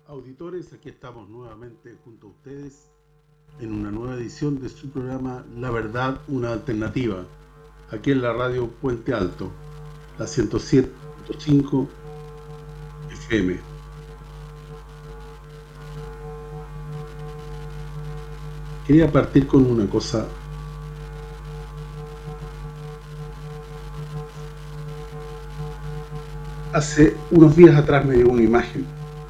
Auditores, aquí estamos nuevamente junto a ustedes en una nueva edición de su programa La Verdad, una alternativa, aquí en la radio Puente Alto, la 107.5 FM. Quería partir con una cosa. Hace unos días atrás me llegó una imagen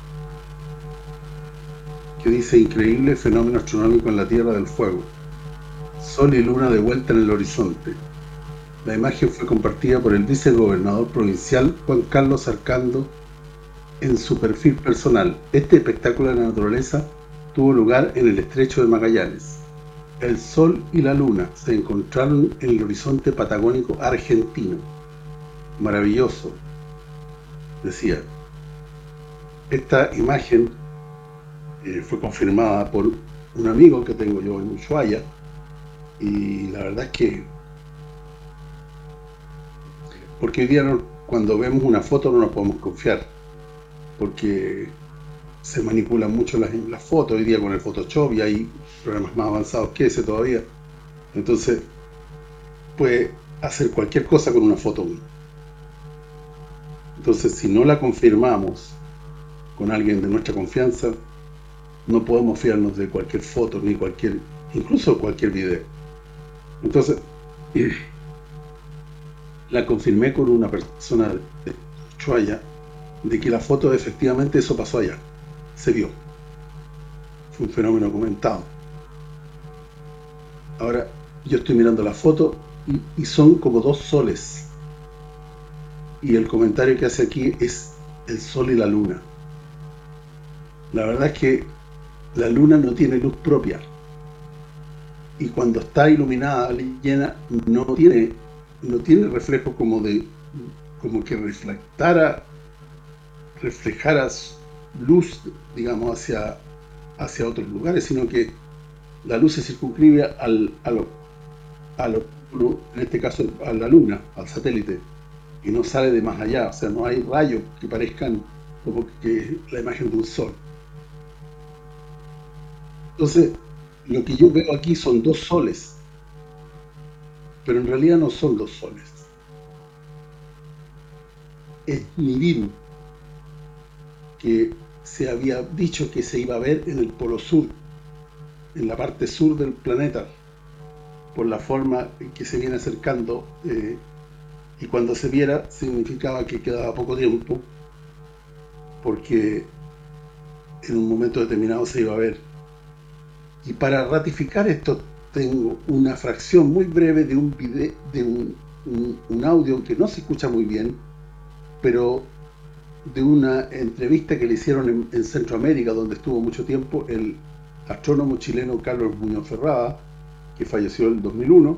que dice: increíble fenómeno astronómico en la Tierra del Fuego, Sol y Luna de vuelta en el horizonte. La imagen fue compartida por el vicegobernador provincial Juan Carlos Arcando en su perfil personal. Este espectáculo de la naturaleza tuvo lugar en el estrecho de Magallanes. El Sol y la Luna se encontraron en el horizonte patagónico argentino. Maravilloso, decía. Esta imagen fue confirmada por un amigo que tengo yo en Ushuaia, y la verdad es que, porque hoy día cuando vemos una foto no nos podemos confiar, porque se manipulan mucho las fotos hoy día con el Photoshop, y hay programas más avanzados que ese todavía. Entonces puede hacer cualquier cosa con una foto. Entonces, si no la confirmamos con alguien de nuestra confianza, no podemos fiarnos de cualquier foto, ni incluso cualquier video. Entonces, la confirmé con una persona de Ushuaia, de que la foto, efectivamente, eso pasó allá, se vio. Fue un fenómeno comentado. Ahora, yo estoy mirando la foto y son como dos soles. Y el comentario que hace aquí es el Sol y la Luna. La verdad es que la Luna no tiene luz propia, y cuando está iluminada, llena, no tiene reflejo como que reflejara luz, digamos, hacia otros lugares, sino que la luz se circunscribe en este caso a la Luna, al satélite, y no sale de más allá. O sea, no hay rayos que parezcan como que la imagen de un sol. Entonces, lo que yo veo aquí son dos soles, pero en realidad no son dos soles. Es Nibiru, que se había dicho que se iba a ver en el polo sur, en la parte sur del planeta, por la forma en que se viene acercando, y cuando se viera significaba que quedaba poco tiempo, porque en un momento determinado se iba a ver. Y para ratificar esto tengo una fracción muy breve de un video, de un audio que no se escucha muy bien, pero de una entrevista que le hicieron en Centroamérica, donde estuvo mucho tiempo el astrónomo chileno Carlos Muñoz Ferrada, que falleció en el 2001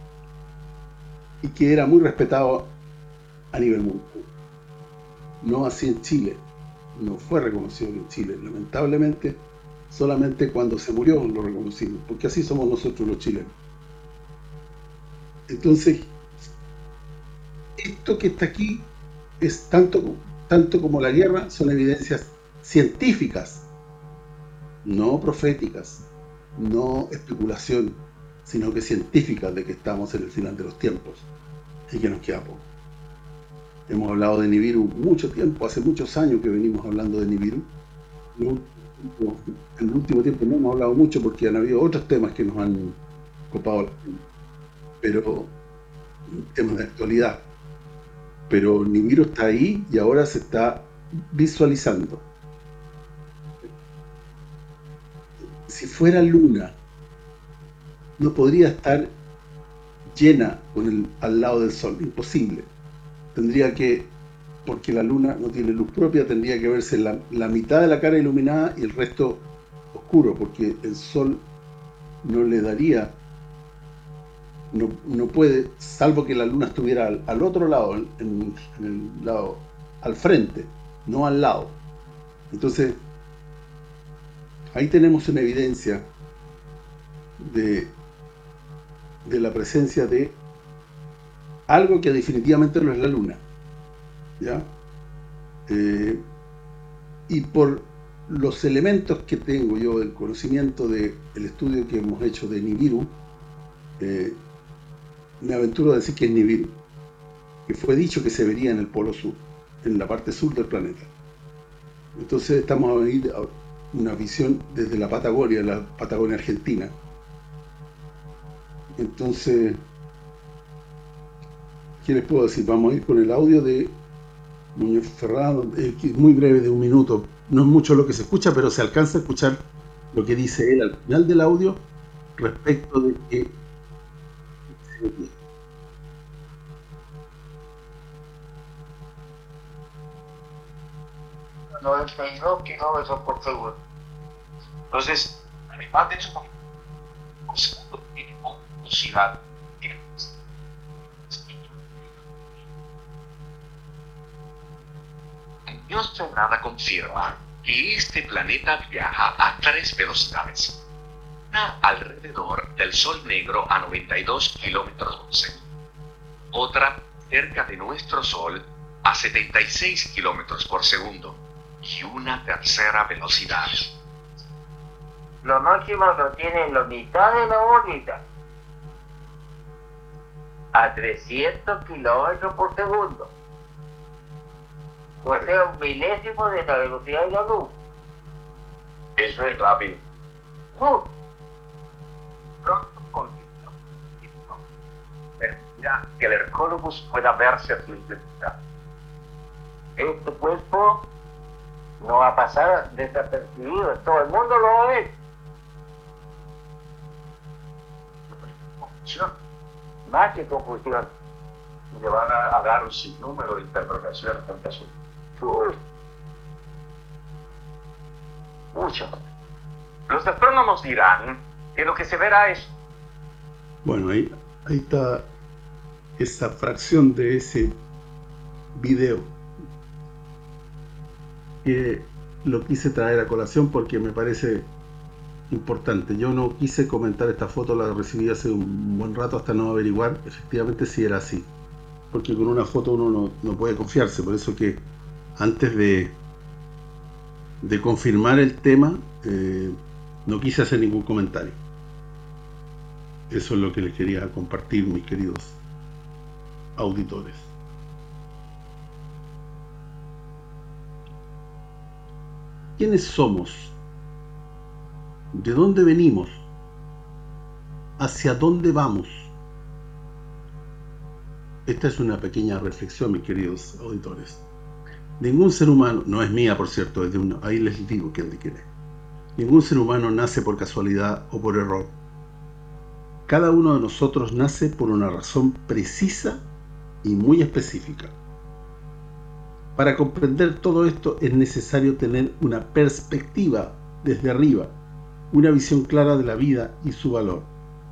y que era muy respetado a nivel mundial. No así en Chile, no fue reconocido en Chile, lamentablemente. Solamente cuando se murió lo reconocimos, porque así somos nosotros los chilenos. Entonces, esto que está aquí es tanto como la guerra, son evidencias científicas, no proféticas, no especulación, sino que científicas, de que estamos en el final de los tiempos y que nos queda poco. Hemos hablado de Nibiru mucho tiempo, hace muchos años que venimos hablando de Nibiru. En el último tiempo no hemos hablado mucho porque han habido otros temas que nos han copado, pero temas de actualidad. Pero Nibiru está ahí y ahora se está visualizando. Si fuera Luna, no podría estar llena al lado del Sol, imposible. Tendría que, porque la Luna no tiene luz propia, tendría que verse la mitad de la cara iluminada y el resto oscuro, porque el Sol no le daría, no puede, salvo que la Luna estuviera al otro lado, en el lado al frente, no al lado. Entonces, ahí tenemos una evidencia de la presencia de algo que definitivamente no es la Luna, ¿ya? Y por los elementos que tengo yo, el conocimiento del estudio que hemos hecho de Nibiru, me aventuro a decir que es Nibiru, que fue dicho que se vería en el polo sur, en la parte sur del planeta. Entonces estamos ahí a una visión desde la Patagonia Argentina. Entonces, ¿qué les puedo decir? Vamos a ir con el audio de Muñoz Ferrado, muy breve, de 1 minuto. No es mucho lo que se escucha, pero se alcanza a escuchar lo que dice él al final del audio respecto de que 92 kilómetros por segundo. Entonces, además de eso, tiene velocidad. Dios nada confirma que este planeta viaja a 3 velocidades. Una alrededor del Sol Negro a 92 kilómetros por segundo. Otra cerca de nuestro Sol a 76 kilómetros por segundo. Y una tercera velocidad. Lo máximo lo tiene en la mitad de la órbita, a 300 kilómetros por segundo. O sea, 1/1000 de la velocidad de la luz. Eso es rápido. Permitirá que el Hercólogos pueda verse a su intensidad. Este cuerpo no va a pasar desapercibido, todo el mundo lo va a ver. Más que confusión. Le van a dar un sinnúmero de interpretaciones en caso. Mucho. Los astrónomos dirán que lo que se verá es... Bueno, ahí está esa fracción de ese video que lo quise traer a colación porque me parece importante. Yo no quise comentar esta foto, la recibí hace un buen rato hasta no averiguar efectivamente si era así, porque con una foto uno no puede confiarse. Por eso que antes de confirmar el tema no quise hacer ningún comentario. Eso es lo que les quería compartir, mis queridos auditores. ¿Quiénes somos? ¿De dónde venimos? ¿Hacia dónde vamos? Esta es una pequeña reflexión, mis queridos auditores. Ningún ser humano, no es mía por cierto, es de uno, ahí les digo quién de quién es. Ningún ser humano nace por casualidad o por error. Cada uno de nosotros nace por una razón precisa y muy específica. Para comprender todo esto es necesario tener una perspectiva desde arriba, una visión clara de la vida y su valor.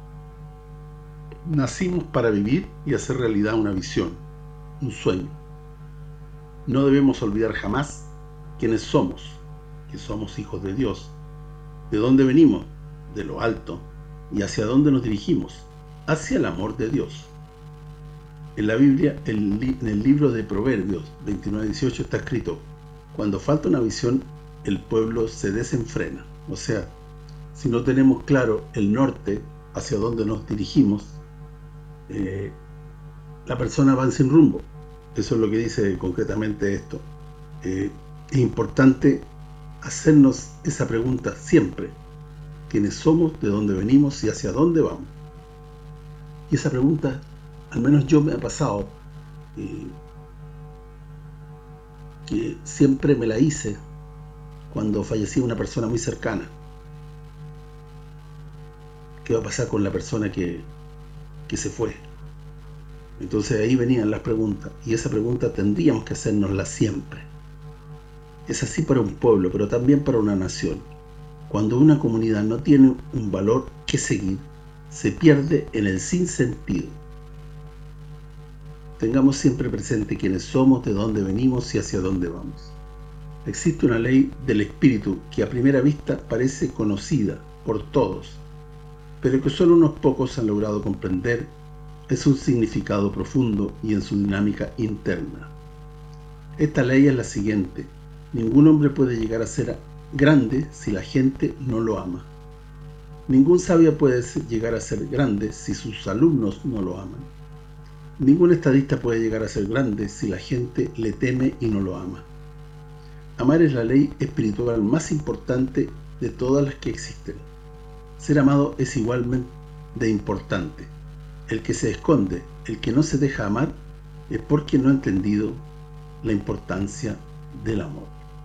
Nacimos para vivir y hacer realidad una visión, un sueño. No debemos olvidar jamás quiénes somos, que somos hijos de Dios, de dónde venimos, de lo alto, y hacia dónde nos dirigimos, hacia el amor de Dios. En la Biblia, en el libro de Proverbios 29:18 está escrito: cuando falta una visión, el pueblo se desenfrena. O sea, si no tenemos claro el norte, hacia dónde nos dirigimos, la persona va sin rumbo. Eso es lo que dice concretamente esto. Es importante hacernos esa pregunta siempre: ¿quiénes somos, de dónde venimos y hacia dónde vamos? Y esa pregunta, al menos yo me ha pasado, que siempre me la hice cuando fallecía una persona muy cercana. ¿Qué va a pasar con la persona que se fue? Entonces ahí venían las preguntas, y esa pregunta tendríamos que hacérnosla siempre. Es así para un pueblo, pero también para una nación. Cuando una comunidad no tiene un valor que seguir, se pierde en el sinsentido. Tengamos siempre presente quiénes somos, de dónde venimos y hacia dónde vamos. Existe una ley del espíritu que a primera vista parece conocida por todos, pero que solo unos pocos han logrado comprender es un significado profundo y en su dinámica interna. Esta ley es la siguiente: ningún hombre puede llegar a ser grande si la gente no lo ama. Ningún sabio puede llegar a ser grande si sus alumnos no lo aman. Ningún estadista puede llegar a ser grande si la gente le teme y no lo ama. Amar es la ley espiritual más importante de todas las que existen. Ser amado es igualmente importante. El que se esconde, el que no se deja amar, es porque no ha entendido la importancia del amor.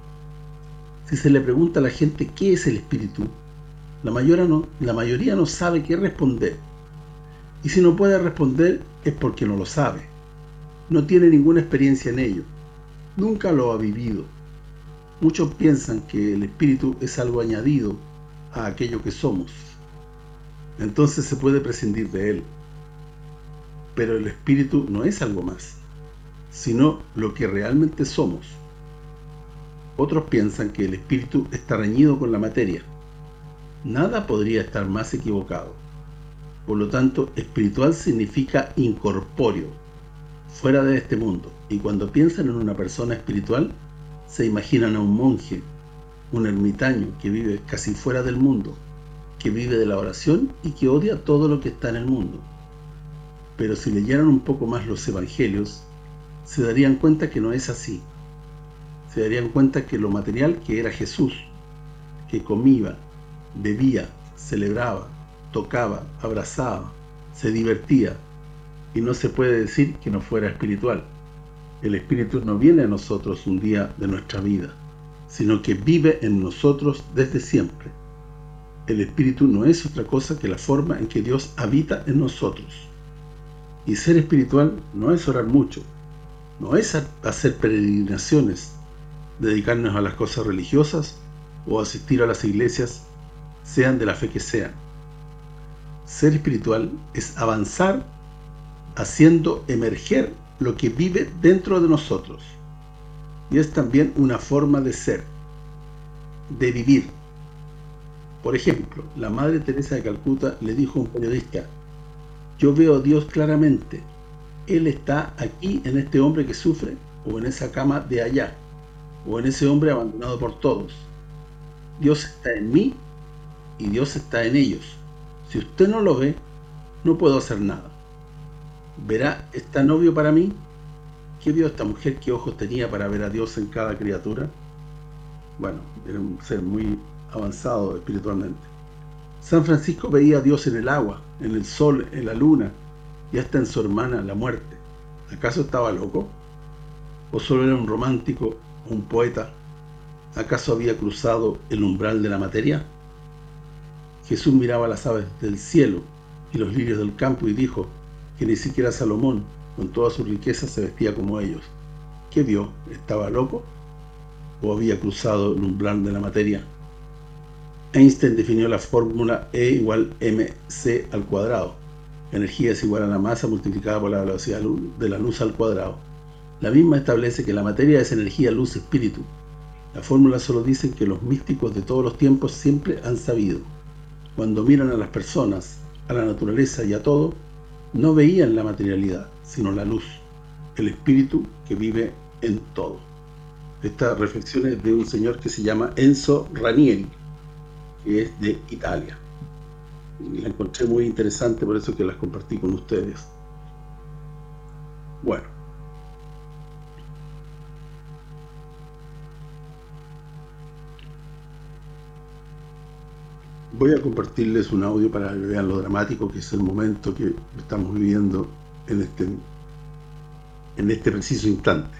Si se le pregunta a la gente qué es el espíritu, la mayoría no sabe qué responder. Y si no puede responder es porque no lo sabe. No tiene ninguna experiencia en ello. Nunca lo ha vivido. Muchos piensan que el espíritu es algo añadido a aquello que somos. Entonces se puede prescindir de él. Pero el espíritu no es algo más, sino lo que realmente somos. Otros piensan que el espíritu está reñido con la materia. Nada podría estar más equivocado. Por lo tanto, espiritual significa incorpóreo, fuera de este mundo. Y cuando piensan en una persona espiritual, se imaginan a un monje, un ermitaño que vive casi fuera del mundo, que vive de la oración y que odia todo lo que está en el mundo. Pero si leyeran un poco más los evangelios, se darían cuenta que no es así. Se darían cuenta que lo material que era Jesús, que comía, bebía, celebraba, tocaba, abrazaba, se divertía, y no se puede decir que no fuera espiritual. El espíritu no viene a nosotros un día de nuestra vida, sino que vive en nosotros desde siempre. El espíritu no es otra cosa que la forma en que Dios habita en nosotros. Y ser espiritual no es orar mucho, no es hacer peregrinaciones, dedicarnos a las cosas religiosas o asistir a las iglesias, sean de la fe que sean. Ser espiritual es avanzar haciendo emerger lo que vive dentro de nosotros. Y es también una forma de ser, de vivir. Por ejemplo, la Madre Teresa de Calcuta le dijo a un periodista: yo veo a Dios claramente. Él está aquí en este hombre que sufre, o en esa cama de allá, o en ese hombre abandonado por todos. Dios está en mí y Dios está en ellos. Si usted no lo ve, no puedo hacer nada. ¿Verá, es tan obvio para mí? ¿Qué vio esta mujer? ¿Qué ojos tenía para ver a Dios en cada criatura? Bueno, era un ser muy avanzado espiritualmente. San Francisco veía a Dios en el agua, en el sol, en la luna, y hasta en su hermana, la muerte. ¿Acaso estaba loco? ¿O solo era un romántico o un poeta? ¿Acaso había cruzado el umbral de la materia? Jesús miraba las aves del cielo y los lirios del campo y dijo que ni siquiera Salomón, con toda su riqueza, se vestía como ellos. ¿Qué vio? ¿Estaba loco? ¿O había cruzado el umbral de la materia? Einstein definió la fórmula E igual mc al cuadrado. Energía es igual a la masa multiplicada por la velocidad de la luz al cuadrado. La misma establece que la materia es energía, luz, espíritu. La fórmula solo dice que los místicos de todos los tiempos siempre han sabido. Cuando miran a las personas, a la naturaleza y a todo, no veían la materialidad, sino la luz, el espíritu que vive en todo. Esta reflexión es de un señor que se llama Enzo Ranieri, que es de Italia. Y la encontré muy interesante, por eso que las compartí con ustedes. Bueno. Voy a compartirles un audio para que vean lo dramático que es el momento que estamos viviendo en este preciso instante.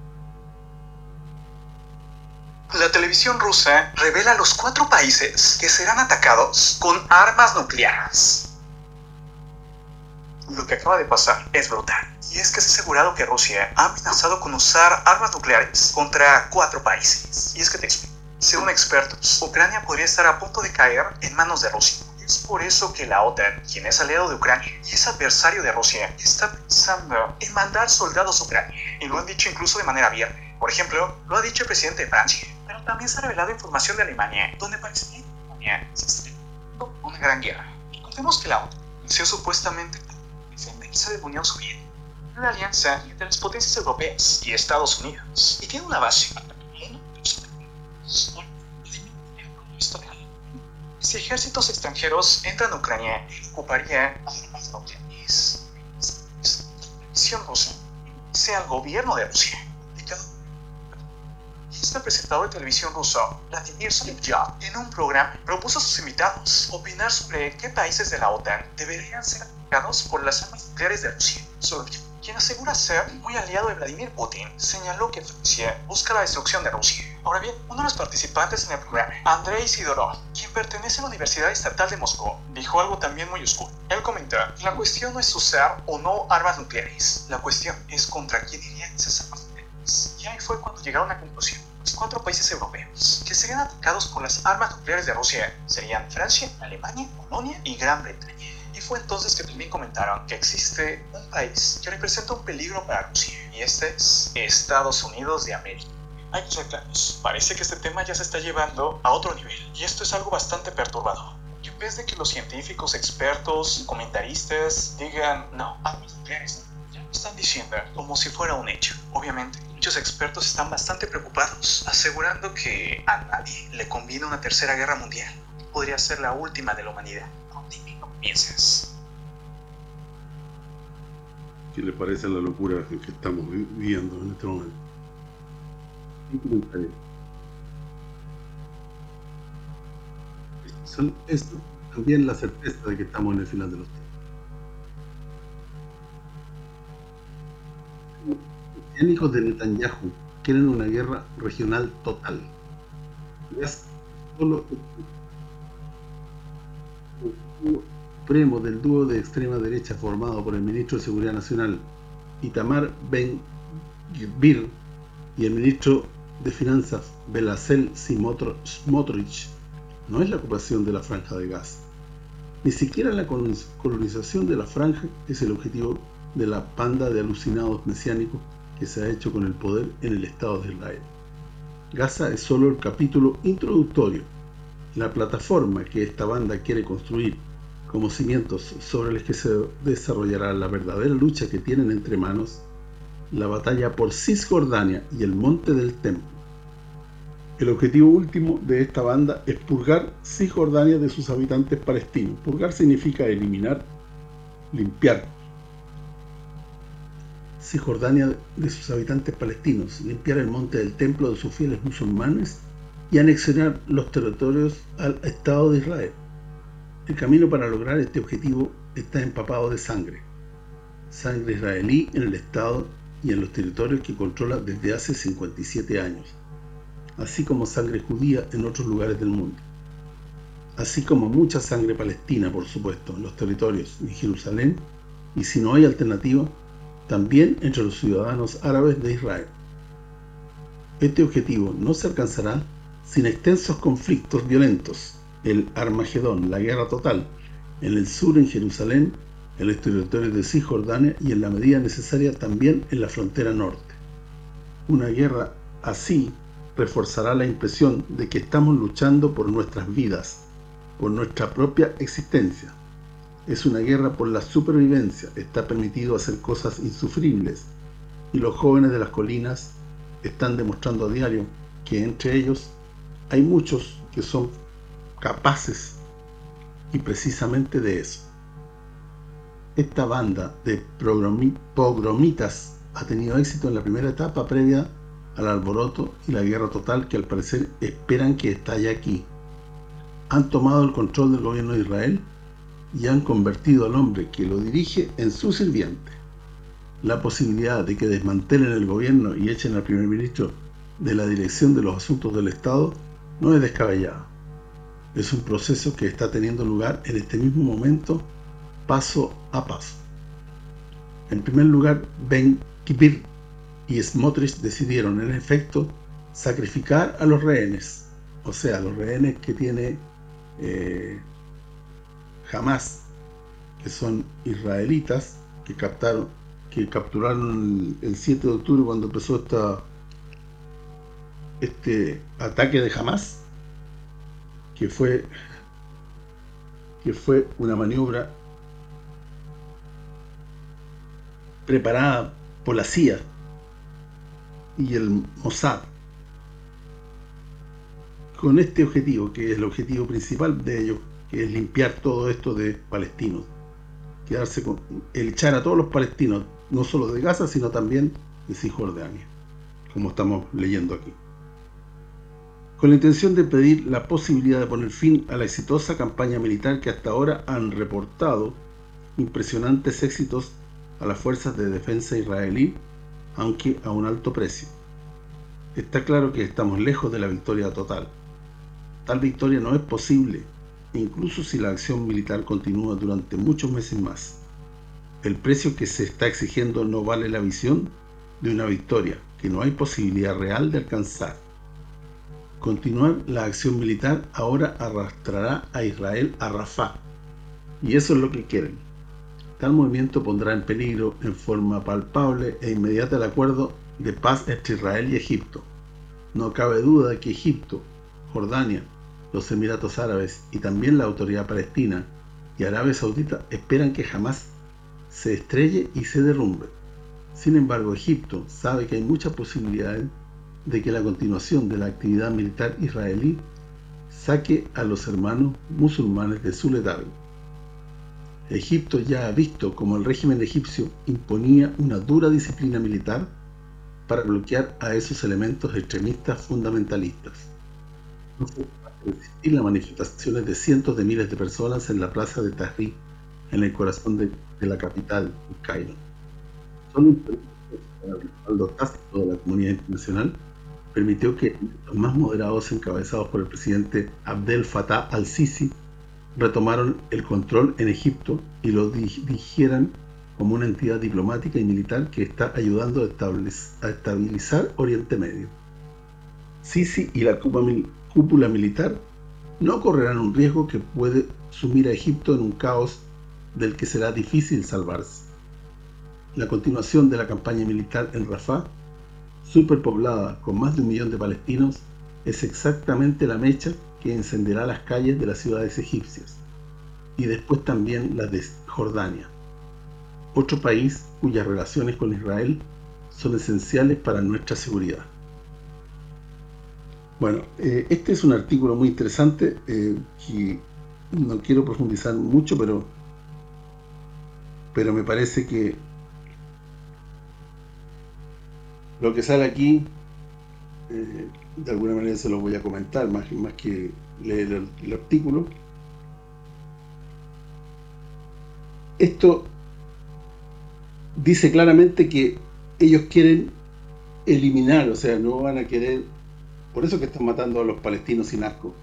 La televisión rusa revela los 4 países que serán atacados con armas nucleares. Lo que acaba de pasar es brutal. Y es que se ha asegurado que Rusia ha amenazado con usar armas nucleares contra 4 países. Y es que te explico. Según expertos, Ucrania podría estar a punto de caer en manos de Rusia. Es por eso que la OTAN, quien es aliado de Ucrania y es adversario de Rusia, está pensando en mandar soldados a Ucrania. Y lo han dicho incluso de manera abierta. Por ejemplo, lo ha dicho el presidente de Francia. Pero también se ha revelado información de Alemania, donde parece que Alemania se está teniendo una gran guerra. Recordemos que la OTAN inició supuestamente defenderse de la Unión Soviética, una alianza entre las potencias europeas y Estados Unidos, y tiene una base Si ejércitos extranjeros entran a Ucrania, ocuparía armas nucleares. La misión rusa sea el gobierno de Rusia. El presentador de televisión ruso, Vladimir Solovyov, en un programa propuso a sus invitados opinar sobre qué países de la OTAN deberían ser atacados por las armas nucleares de Rusia. Solovyov, quien asegura ser muy aliado de Vladimir Putin, señaló que Francia busca la destrucción de Rusia. Ahora bien, uno de los participantes en el programa, Andrei Sidorov, quien pertenece a la Universidad Estatal de Moscú, dijo algo también muy oscuro. Él comentó: la cuestión no es usar o no armas nucleares, la cuestión es contra quién irían esas armas nucleares. Y ahí fue cuando llegaron a la conclusión. Los 4 países europeos que serían atacados por las armas nucleares de Rusia serían Francia, Alemania, Polonia y Gran Bretaña. Y fue entonces que también comentaron que existe un país que representa un peligro para Rusia, y este es Estados Unidos de América. Hay que ser claros, parece que este tema ya se está llevando a otro nivel, y esto es algo bastante perturbador. Y en vez de que los científicos, expertos, comentaristas digan no, armas nucleares, ya lo están diciendo como si fuera un hecho. Obviamente, muchos expertos están bastante preocupados, asegurando que a nadie le conviene una tercera guerra mundial. Podría ser la última de la humanidad. Dime, ¿cómo piensas? ¿Qué le parece la locura que estamos viviendo en este momento? Un comentario. Es también la certeza de que estamos en el final de los tiempos. Los hijos de Netanyahu quieren una guerra regional total. Es solo el supremo del dúo de extrema derecha formado por el ministro de Seguridad Nacional Itamar Ben-Gvir y el ministro de Finanzas Bezalel Smotrich no es la ocupación de la Franja de Gaza. Ni siquiera la colonización de la franja es el objetivo de la banda de alucinados mesiánicos que se ha hecho con el poder en el Estado de Israel. Gaza es solo el capítulo introductorio, la plataforma que esta banda quiere construir como cimientos sobre los que se desarrollará la verdadera lucha que tienen entre manos, la batalla por Cisjordania y el monte del Templo. El objetivo último de esta banda es purgar Cisjordania de sus habitantes palestinos. Purgar significa eliminar, limpiar Cisjordania de sus habitantes palestinos, limpiar el monte del Templo de sus fieles musulmanes y anexionar los territorios al Estado de Israel. El camino para lograr este objetivo está empapado de sangre israelí en el Estado y en los territorios que controla desde hace 57 años, así como sangre judía en otros lugares del mundo, así como mucha sangre palestina, por supuesto, en los territorios de Jerusalén, y si no hay alternativa, también entre los ciudadanos árabes de Israel. Este objetivo no se alcanzará sin extensos conflictos violentos, el Armagedón, la guerra total, en el sur en Jerusalén, en los territorios de Cisjordania y en la medida necesaria también en la frontera norte. Una guerra así reforzará la impresión de que estamos luchando por nuestras vidas, por nuestra propia existencia. Es una guerra por la supervivencia, está permitido hacer cosas insufribles, y los jóvenes de las colinas están demostrando a diario que entre ellos hay muchos que son capaces y precisamente de eso. Esta banda de pogromitas ha tenido éxito en la primera etapa previa al alboroto y la guerra total que al parecer esperan que estalle aquí. Han tomado el control del gobierno de Israel y han convertido al hombre que lo dirige en su sirviente. La posibilidad de que desmantelen el gobierno y echen al primer ministro de la dirección de los asuntos del Estado no es descabellada. Es un proceso que está teniendo lugar en este mismo momento, paso a paso. En primer lugar, Ben-Gvir y Smotrich decidieron, en efecto, sacrificar a los rehenes, o sea, los rehenes que tiene Hamas, que son israelitas, que capturaron el 7 de octubre cuando empezó este ataque de Hamas, que fue una maniobra preparada por la CIA y el Mossad. con este objetivo, que es el objetivo principal de ellos, que es limpiar todo esto de palestinos, quedarse con el echar a todos los palestinos, no solo de Gaza, sino también de Cisjordania, como estamos leyendo aquí, con la intención de pedir la posibilidad de poner fin a la exitosa campaña militar que hasta ahora han reportado impresionantes éxitos a las fuerzas de defensa israelí, aunque a un alto precio. Está claro que estamos lejos de la victoria total. Tal victoria no es posible, incluso si la acción militar continúa durante muchos meses más. El precio que se está exigiendo no vale la visión de una victoria que no hay posibilidad real de alcanzar. Continuar la acción militar ahora arrastrará a Israel a Rafah, y eso es lo que quieren. Tal movimiento pondrá en peligro en forma palpable e inmediata el acuerdo de paz entre Israel y Egipto. No cabe duda de que Egipto, Jordania, los Emiratos Árabes y también la Autoridad Palestina y Arabia Saudita esperan que jamás se estrelle y se derrumbe. Sin embargo, Egipto sabe que hay muchas posibilidades de que la continuación de la actividad militar israelí saque a los hermanos musulmanes de su letargo. Egipto ya ha visto cómo el régimen egipcio imponía una dura disciplina militar para bloquear a esos elementos extremistas fundamentalistas. No fue fácil resistir las manifestaciones de cientos de miles de personas en la plaza de Tahrir, en el corazón de la capital, Cairo. Solo un respaldo tácito de la comunidad internacional permitió que los más moderados, encabezados por el presidente Abdel Fattah al-Sisi, retomaron el control en Egipto y lo dirigieran como una entidad diplomática y militar que está ayudando a estabilizar Oriente Medio. Sisi y la cúpula militar no correrán un riesgo que puede sumir a Egipto en un caos del que será difícil salvarse. La continuación de la campaña militar en Rafah, superpoblada con más de 1 millón de palestinos, es exactamente la mecha que encenderá las calles de las ciudades egipcias y después también las de Jordania, otro país cuyas relaciones con Israel son esenciales para nuestra seguridad. Bueno, este es un artículo muy interesante que no quiero profundizar mucho, pero me parece que lo que sale aquí de alguna manera se lo voy a comentar más que leer el artículo. Esto dice claramente que ellos quieren eliminar, o sea, no van a querer, por eso que están matando a los palestinos sin asco,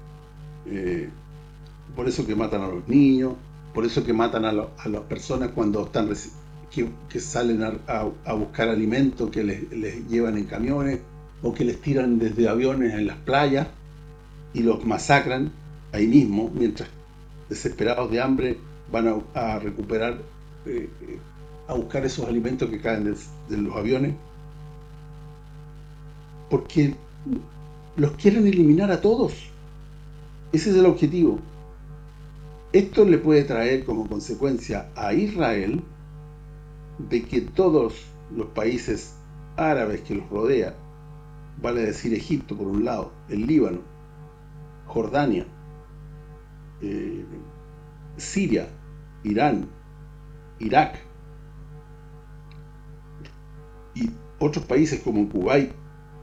por eso que matan a los niños, por eso que matan a las personas cuando están que salen a buscar alimento, que les llevan en camiones o que les tiran desde aviones en las playas y los masacran ahí mismo, mientras desesperados de hambre van a recuperar, a buscar esos alimentos que caen de los aviones, porque los quieren eliminar a todos. Ese es el objetivo. Esto le puede traer como consecuencia a Israel de que todos los países árabes que los rodean, vale decir Egipto por un lado, el Líbano, Jordania, Siria, Irán, Irak y otros países como Kuwait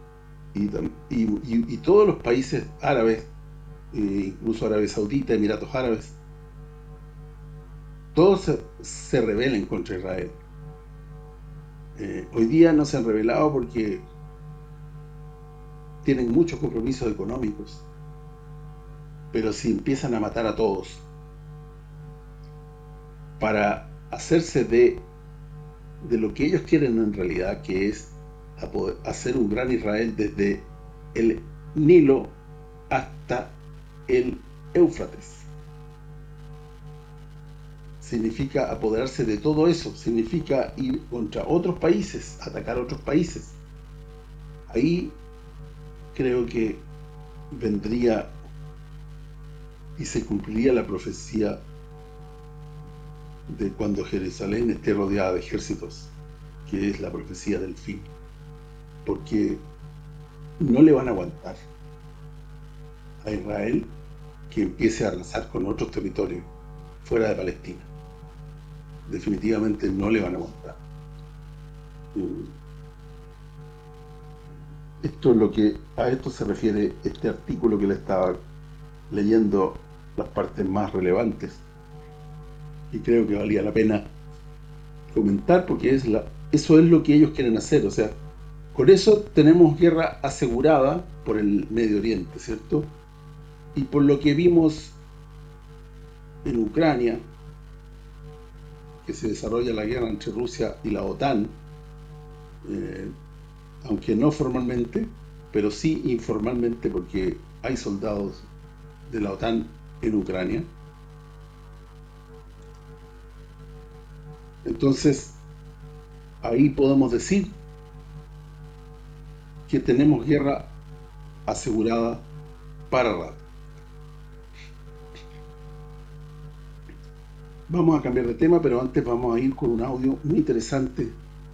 y todos los países árabes, incluso Arabia Saudita, Emiratos Árabes, todos se rebelen contra Israel. Hoy día no se han rebelado porque tienen muchos compromisos económicos, pero si empiezan a matar a todos para hacerse de lo que ellos quieren en realidad, que es hacer un gran Israel desde el Nilo hasta el Éufrates, significa apoderarse de todo eso, significa ir contra otros países, atacar otros países. Ahí creo que vendría y se cumpliría la profecía de cuando Jerusalén esté rodeada de ejércitos, que es la profecía del fin, porque no le van a aguantar. a Israel que empiece a arrasar con otros territorios fuera de Palestina. Definitivamente no le van a aguantar. Esto es lo que a esto se refiere este artículo que le estaba leyendo, las partes más relevantes, y creo que valía la pena comentar porque eso es lo que ellos quieren hacer. O sea, con eso tenemos guerra asegurada por el Medio Oriente, ¿cierto? Y por lo que vimos en Ucrania, que se desarrolla la guerra entre Rusia y la OTAN, aunque no formalmente, pero sí informalmente, porque hay soldados de la OTAN en Ucrania. Entonces, ahí podemos decir que tenemos guerra asegurada para rato. Vamos a cambiar de tema, pero antes vamos a ir con un audio muy interesante.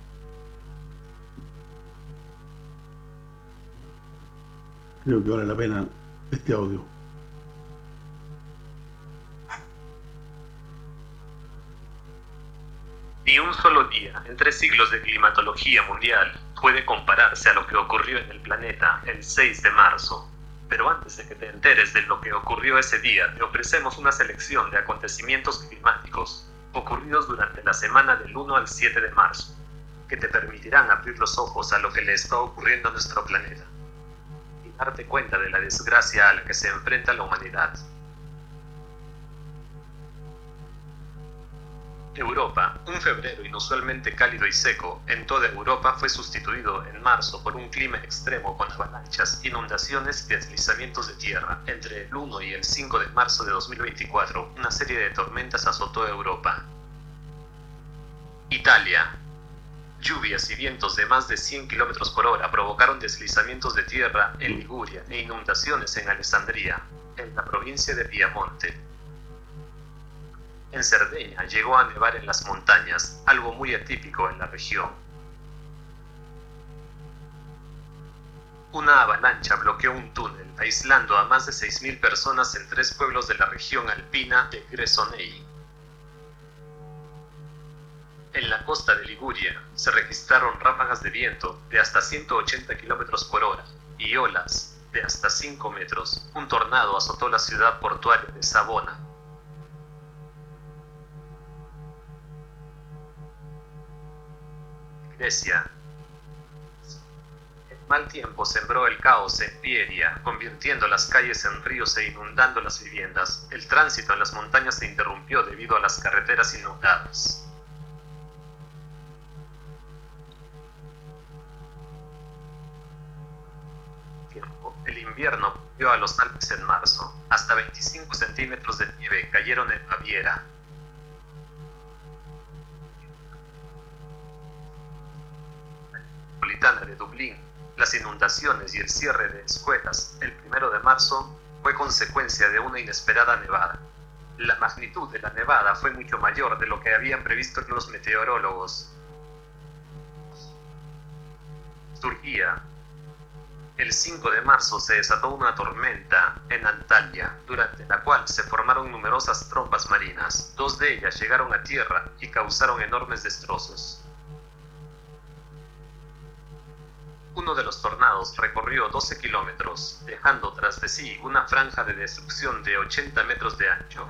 Creo que vale la pena este audio. Ni un solo día en 3 siglos de climatología mundial puede compararse a lo que ocurrió en el planeta el 6 de marzo. Pero antes de que te enteres de lo que ocurrió ese día, te ofrecemos una selección de acontecimientos climáticos ocurridos durante la semana del 1 al 7 de marzo, que te permitirán abrir los ojos a lo que le está ocurriendo a nuestro planeta y darte cuenta de la desgracia a la que se enfrenta la humanidad. Europa, un febrero inusualmente cálido y seco en toda Europa fue sustituido en marzo por un clima extremo con avalanchas, inundaciones y deslizamientos de tierra. Entre el 1 y el 5 de marzo de 2024, una serie de tormentas azotó Europa. Italia. Lluvias y vientos de más de 100 km por hora provocaron deslizamientos de tierra en Liguria e inundaciones en Alessandria, en la provincia de Piamonte. En Cerdeña llegó a nevar en las montañas, algo muy atípico en la región. Una avalancha bloqueó un túnel, aislando a más de 6.000 personas en 3 pueblos de la región alpina de Gressonei. En la costa de Liguria se registraron ráfagas de viento de hasta 180 km por hora y olas de hasta 5 metros. Un tornado azotó la ciudad portuaria de Savona. Grecia. El mal tiempo sembró el caos en Pieria, convirtiendo las calles en ríos e inundando las viviendas. El tránsito en las montañas se interrumpió debido a las carreteras inundadas. El invierno volvió a los Alpes en marzo. Hasta 25 centímetros de nieve cayeron en Baviera. De Dublín, las inundaciones y el cierre de escuelas el 1 de marzo fue consecuencia de una inesperada nevada. La magnitud de la nevada fue mucho mayor de lo que habían previsto los meteorólogos. Turquía. El 5 de marzo se desató una tormenta en Antalya, durante la cual se formaron numerosas trombas marinas. 2 de ellas llegaron a tierra y causaron enormes destrozos. Uno de los tornados recorrió 12 kilómetros, dejando tras de sí una franja de destrucción de 80 metros de ancho.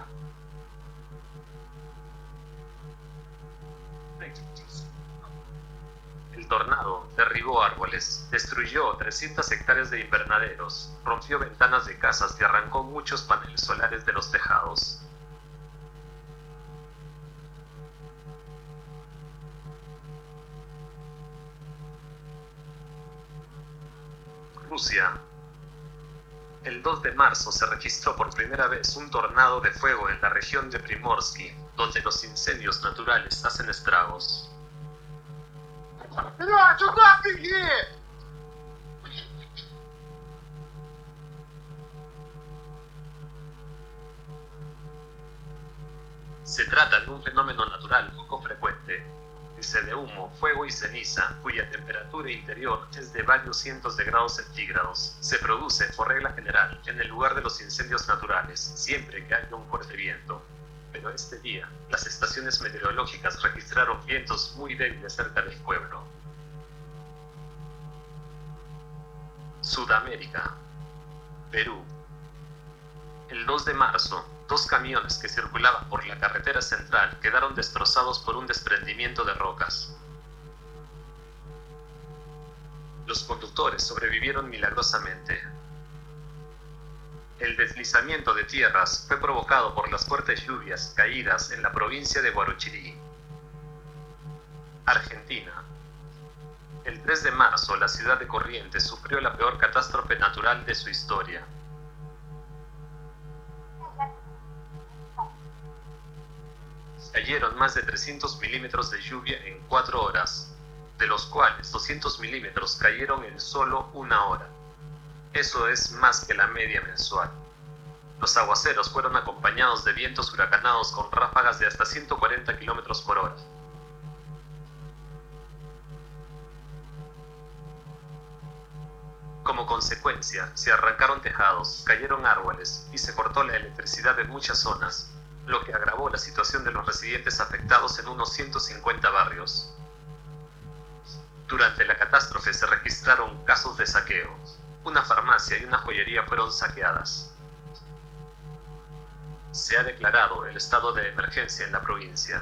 El tornado derribó árboles, destruyó 300 hectáreas de invernaderos, rompió ventanas de casas y arrancó muchos paneles solares de los tejados. Rusia. El 2 de marzo se registró por primera vez un tornado de fuego en la región de Primorsky, donde los incendios naturales hacen estragos. Se trata de un fenómeno natural poco frecuente. vórtice de humo, fuego y ceniza, cuya temperatura interior es de varios cientos de grados centígrados, se produce, por regla general, en el lugar de los incendios naturales, siempre que haya un fuerte viento. Pero este día, las estaciones meteorológicas registraron vientos muy débiles cerca del pueblo. Sudamérica. Perú. El 2 de marzo, 2 camiones que circulaban por la carretera central quedaron destrozados por un desprendimiento de rocas. Los conductores sobrevivieron milagrosamente. El deslizamiento de tierras fue provocado por las fuertes lluvias caídas en la provincia de Guarochirí. Argentina. El 3 de marzo, la ciudad de Corrientes sufrió la peor catástrofe natural de su historia. Cayeron más de 300 milímetros de lluvia en 4 horas, de los cuales 200 milímetros cayeron en solo 1 hora. Eso es más que la media mensual. Los aguaceros fueron acompañados de vientos huracanados con ráfagas de hasta 140 kilómetros por hora. Como consecuencia, se arrancaron tejados, cayeron árboles y se cortó la electricidad en muchas zonas, lo que agravó la situación de los residentes afectados en unos 150 barrios. Durante la catástrofe se registraron casos de saqueo. Una farmacia y una joyería fueron saqueadas. Se ha declarado el estado de emergencia en la provincia.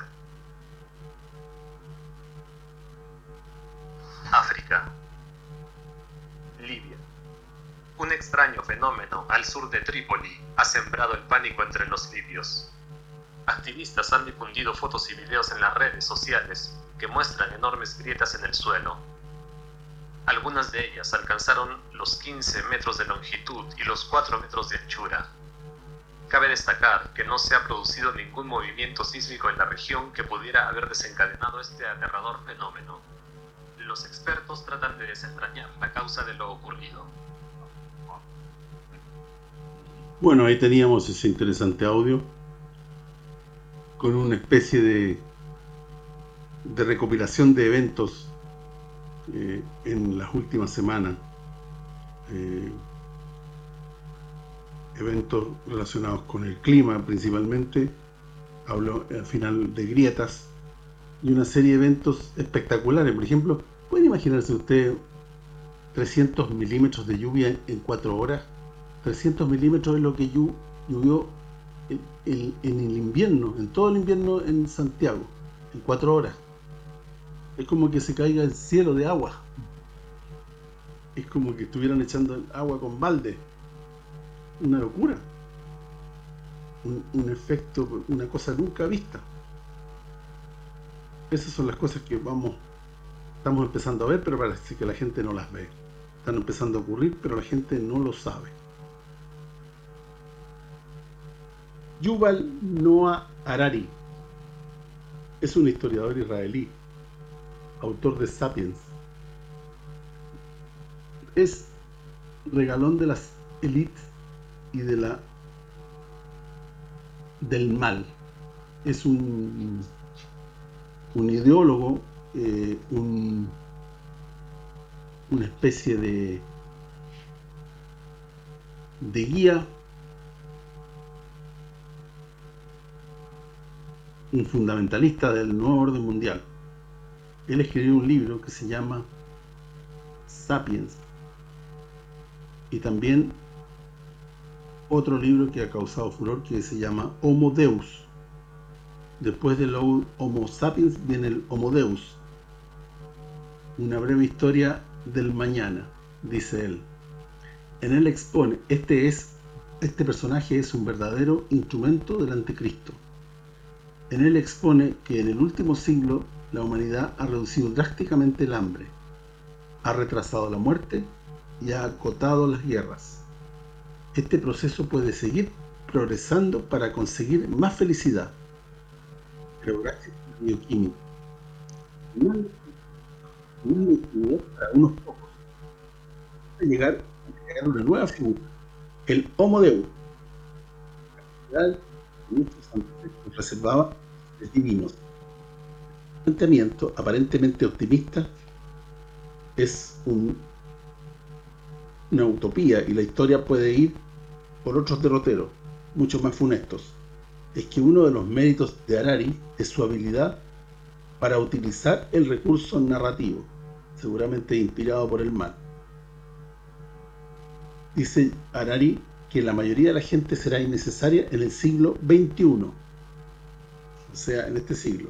África. Libia. Un extraño fenómeno al sur de Trípoli ha sembrado el pánico entre los libios. Activistas han difundido fotos y videos en las redes sociales que muestran enormes grietas en el suelo. Algunas de ellas alcanzaron los 15 metros de longitud y los 4 metros de anchura. Cabe destacar que no se ha producido ningún movimiento sísmico en la región que pudiera haber desencadenado este aterrador fenómeno. Los expertos tratan de desentrañar la causa de lo ocurrido. Bueno, ahí teníamos ese interesante audio con una especie de recopilación de eventos en las últimas semanas, eventos relacionados con el clima principalmente. Hablo al final de grietas y una serie de eventos espectaculares. Por ejemplo, ¿pueden imaginarse usted 300 milímetros de lluvia en 4 horas? 300 milímetros es lo que llovió en el invierno, en todo el invierno en Santiago, en 4 horas. Es como que se caiga el cielo de agua. Es como que estuvieran echando agua con balde. Una locura. Un efecto, una cosa nunca vista. Esas son las cosas que estamos empezando a ver, pero parece que la gente no las ve. Están empezando a ocurrir, pero la gente no lo sabe. Yuval Noah Harari es un historiador israelí, autor de Sapiens. Es regalón de las élites y del mal. Es un ideólogo, una especie de guía, un fundamentalista del nuevo orden mundial. Él escribió un libro que se llama Sapiens, y también otro libro que ha causado furor que se llama Homo Deus. Después del Homo Sapiens viene el Homo Deus, una breve historia del mañana, dice él. En él expone, este personaje es un verdadero instrumento del anticristo. En él expone que en el último siglo la humanidad ha reducido drásticamente el hambre, ha retrasado la muerte y ha acotado las guerras. Este proceso puede seguir progresando para conseguir más felicidad, pero gracias al bioquímico. Para unos pocos, a llegar a crear una nueva figura, el Homo Deus, la muchos ancestros reservaba de divinos. planteamiento aparentemente optimista es una utopía, y la historia puede ir por otros derroteros, mucho más funestos. Es que uno de los méritos de Harari es su habilidad para utilizar el recurso narrativo, seguramente inspirado por el mal. Dice Harari que la mayoría de la gente será innecesaria en el siglo XXI, o sea, en este siglo.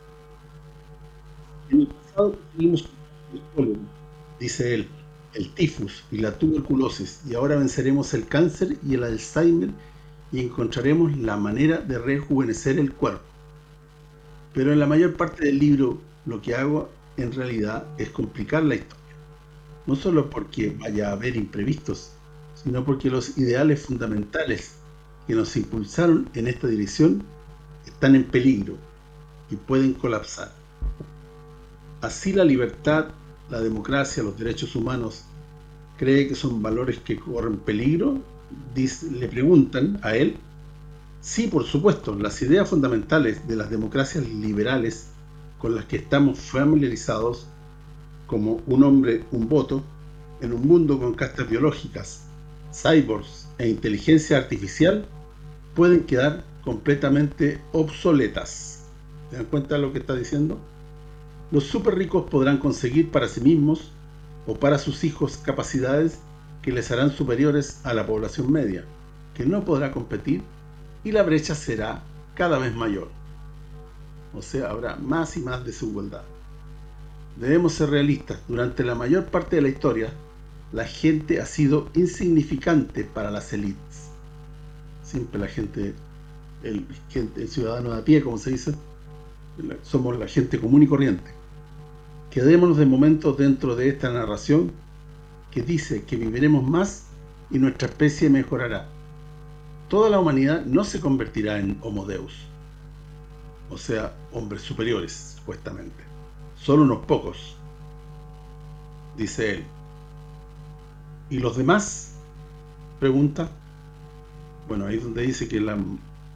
En el pasado seguimos el cólera, dice él, el tifus y la tuberculosis, y ahora venceremos el cáncer y el Alzheimer y encontraremos la manera de rejuvenecer el cuerpo. Pero en la mayor parte del libro lo que hago en realidad es complicar la historia, no solo porque vaya a haber imprevistos, sino porque los ideales fundamentales que nos impulsaron en esta dirección están en peligro y pueden colapsar. Así la libertad, la democracia, los derechos humanos, ¿cree que son valores que corren peligro? Le preguntan a él. Sí, por supuesto, las ideas fundamentales de las democracias liberales con las que estamos familiarizados, como un hombre, un voto, en un mundo con castas biológicas, cyborgs e inteligencia artificial, pueden quedar completamente obsoletas. ¿Se dan cuenta de lo que está diciendo? Los súper ricos podrán conseguir para sí mismos o para sus hijos capacidades que les harán superiores a la población media, que no podrá competir, y la brecha será cada vez mayor. O sea, habrá más y más desigualdad. Debemos ser realistas. Durante la mayor parte de la historia, la gente ha sido insignificante para las élites. Siempre la gente, el ciudadano de a pie, como se dice, somos la gente común y corriente. Quedémonos de momento dentro de esta narración que dice que viviremos más y nuestra especie mejorará. Toda la humanidad no se convertirá en Homo Deus, o sea, hombres superiores, supuestamente. Solo unos pocos, dice él. ¿Y los demás? Pregunta. Bueno, ahí es donde dice que la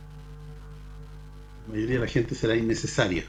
mayoría de la gente será innecesaria.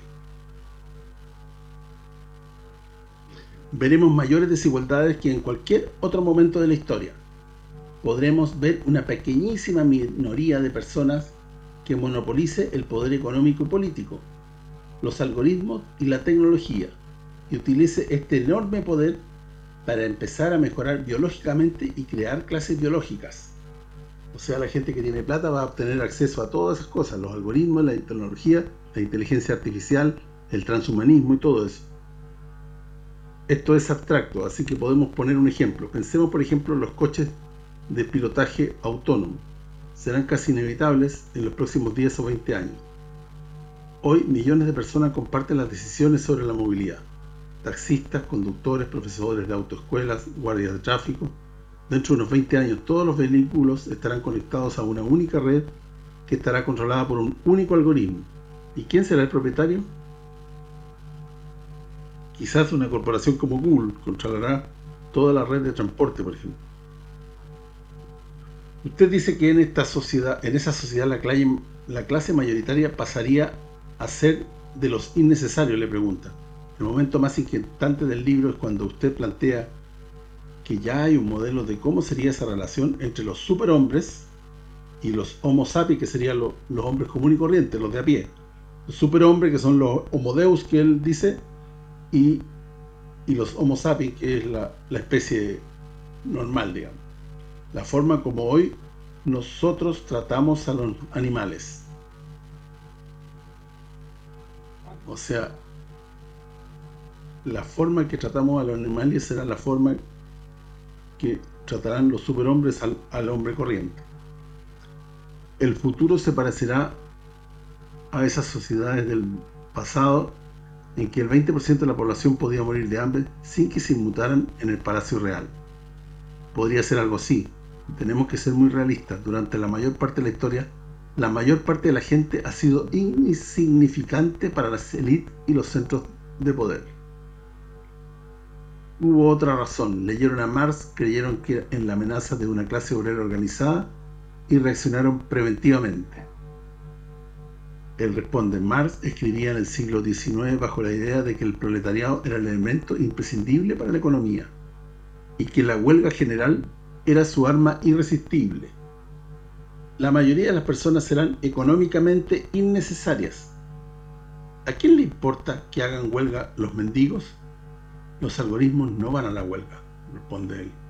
Veremos mayores desigualdades que en cualquier otro momento de la historia. Podremos ver una pequeñísima minoría de personas que monopolice el poder económico y político, los algoritmos y la tecnología, y utilice este enorme poder para empezar a mejorar biológicamente y crear clases biológicas. O sea, la gente que tiene plata va a obtener acceso a todas esas cosas, los algoritmos, la tecnología, la inteligencia artificial, el transhumanismo y todo eso. Esto es abstracto, así que podemos poner un ejemplo. Pensemos, por ejemplo, en los coches de pilotaje autónomo. Serán casi inevitables en los próximos 10 o 20 años. Hoy millones de personas comparten las decisiones sobre la movilidad. Taxistas, conductores, profesores de autoescuelas, guardias de tráfico. Dentro de unos 20 años todos los vehículos estarán conectados a una única red que estará controlada por un único algoritmo. ¿Y quién será el propietario? Quizás una corporación como Google controlará toda la red de transporte, por ejemplo. Usted dice que en esa sociedad la clase mayoritaria pasaría a ser de los innecesarios, le pregunta. El momento más inquietante del libro es cuando usted plantea que ya hay un modelo de cómo sería esa relación entre los superhombres y los Homo sapiens, que serían los hombres comunes y corrientes, los de a pie. Los superhombres, que son los Homo Deus, que él dice, y los Homo sapiens, que es la especie normal, digamos. La forma como hoy nosotros tratamos a los animales. O sea, la forma que tratamos a los animales será la forma que tratarán los superhombres al hombre corriente. El futuro se parecerá a esas sociedades del pasado en que el 20% de la población podía morir de hambre sin que se inmutaran en el Palacio Real. Podría ser algo así. Tenemos que ser muy realistas. Durante la mayor parte de la historia, la mayor parte de la gente ha sido insignificante para las élites y los centros de poder. Hubo otra razón. Leyeron a Marx, creyeron que en la amenaza de una clase obrera organizada y reaccionaron preventivamente. Él responde: Marx escribía en el siglo XIX bajo la idea de que el proletariado era el elemento imprescindible para la economía y que la huelga general era su arma irresistible. La mayoría de las personas serán económicamente innecesarias. ¿A quién le importa que hagan huelga los mendigos? Los algoritmos no van a la huelga, responde él.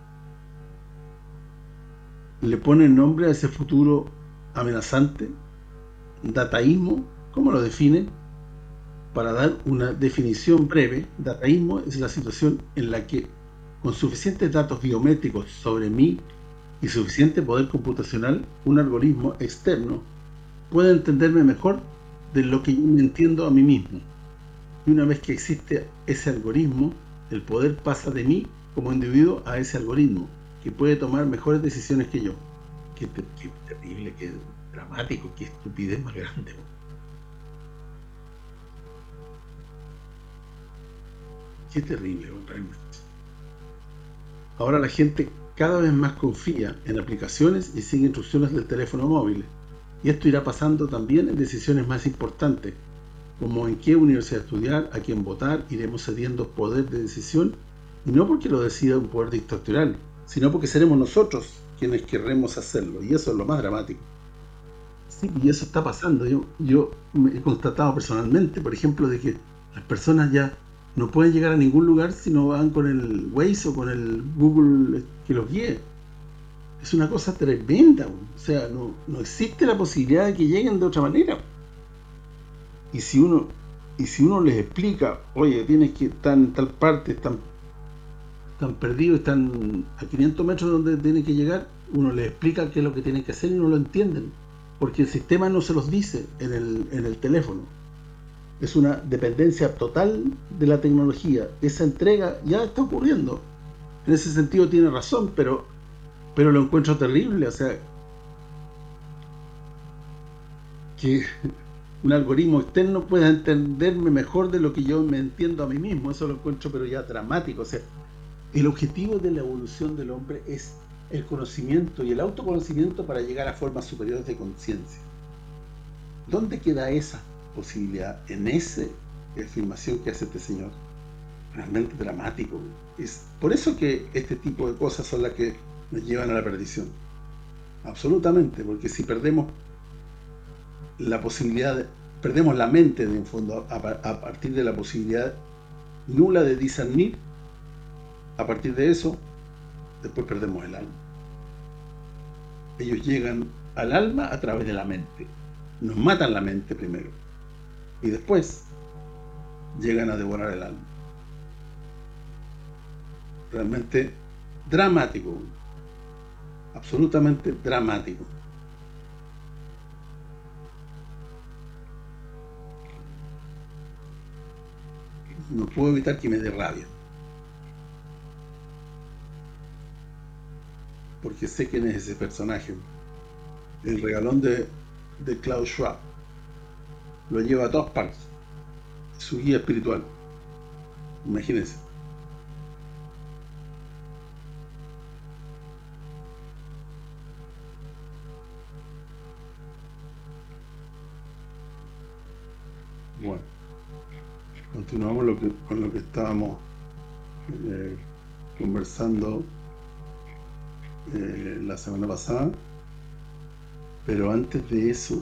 Le pone nombre a ese futuro amenazante, dataísmo. ¿Cómo lo define? Para dar una definición breve, dataísmo es la situación en la que, con suficientes datos biométricos sobre mí y suficiente poder computacional, un algoritmo externo puede entenderme mejor de lo que yo me entiendo a mí mismo. Y una vez que existe ese algoritmo, el poder pasa de mí como individuo a ese algoritmo, que puede tomar mejores decisiones que yo. Qué terrible, qué dramático, qué estupidez más grande. Qué terrible, realmente. Ahora la gente cada vez más confía en aplicaciones y sigue instrucciones del teléfono móvil. Y esto irá pasando también en decisiones más importantes, como en qué universidad estudiar, a quién votar. Iremos cediendo poder de decisión, y no porque lo decida un poder dictatorial, sino porque seremos nosotros quienes querremos hacerlo, y eso es lo más dramático. Sí, y eso está pasando. Yo me he constatado personalmente, por ejemplo, de que las personas ya no pueden llegar a ningún lugar si no van con el Waze o con el Google que los guíe. Es una cosa tremenda, o sea, no existe la posibilidad de que lleguen de otra manera. Y si uno les explica, oye, tienes que estar en tal parte, están perdidos, están a 500 metros de donde tienen que llegar, uno les explica qué es lo que tienen que hacer y no lo entienden, porque el sistema no se los dice en el teléfono. Es una dependencia total de la tecnología. Esa entrega ya está ocurriendo. En ese sentido tiene razón, pero lo encuentro terrible. O sea, que un algoritmo externo pueda entenderme mejor de lo que yo me entiendo a mí mismo, eso lo encuentro pero ya dramático. O sea, el objetivo de la evolución del hombre es el conocimiento y el autoconocimiento para llegar a formas superiores de conciencia. ¿Dónde queda esa posibilidad en esa afirmación que hace este señor? Realmente dramático. Es por eso que este tipo de cosas son las que nos llevan a la perdición. Absolutamente, porque si perdemos la posibilidad, perdemos la mente en el fondo a partir de la posibilidad nula de discernir, a partir de eso, después perdemos el alma. Ellos llegan al alma a través de la mente. Nos matan la mente primero y después llegan a devorar el alma. Realmente dramático, absolutamente dramático. No puedo evitar que me dé rabia, porque sé quién es ese personaje. El regalón de Klaus Schwab lo lleva a todas partes, su guía espiritual. Imagínense. Bueno, continuamos con lo que estábamos conversando la semana pasada, pero antes de eso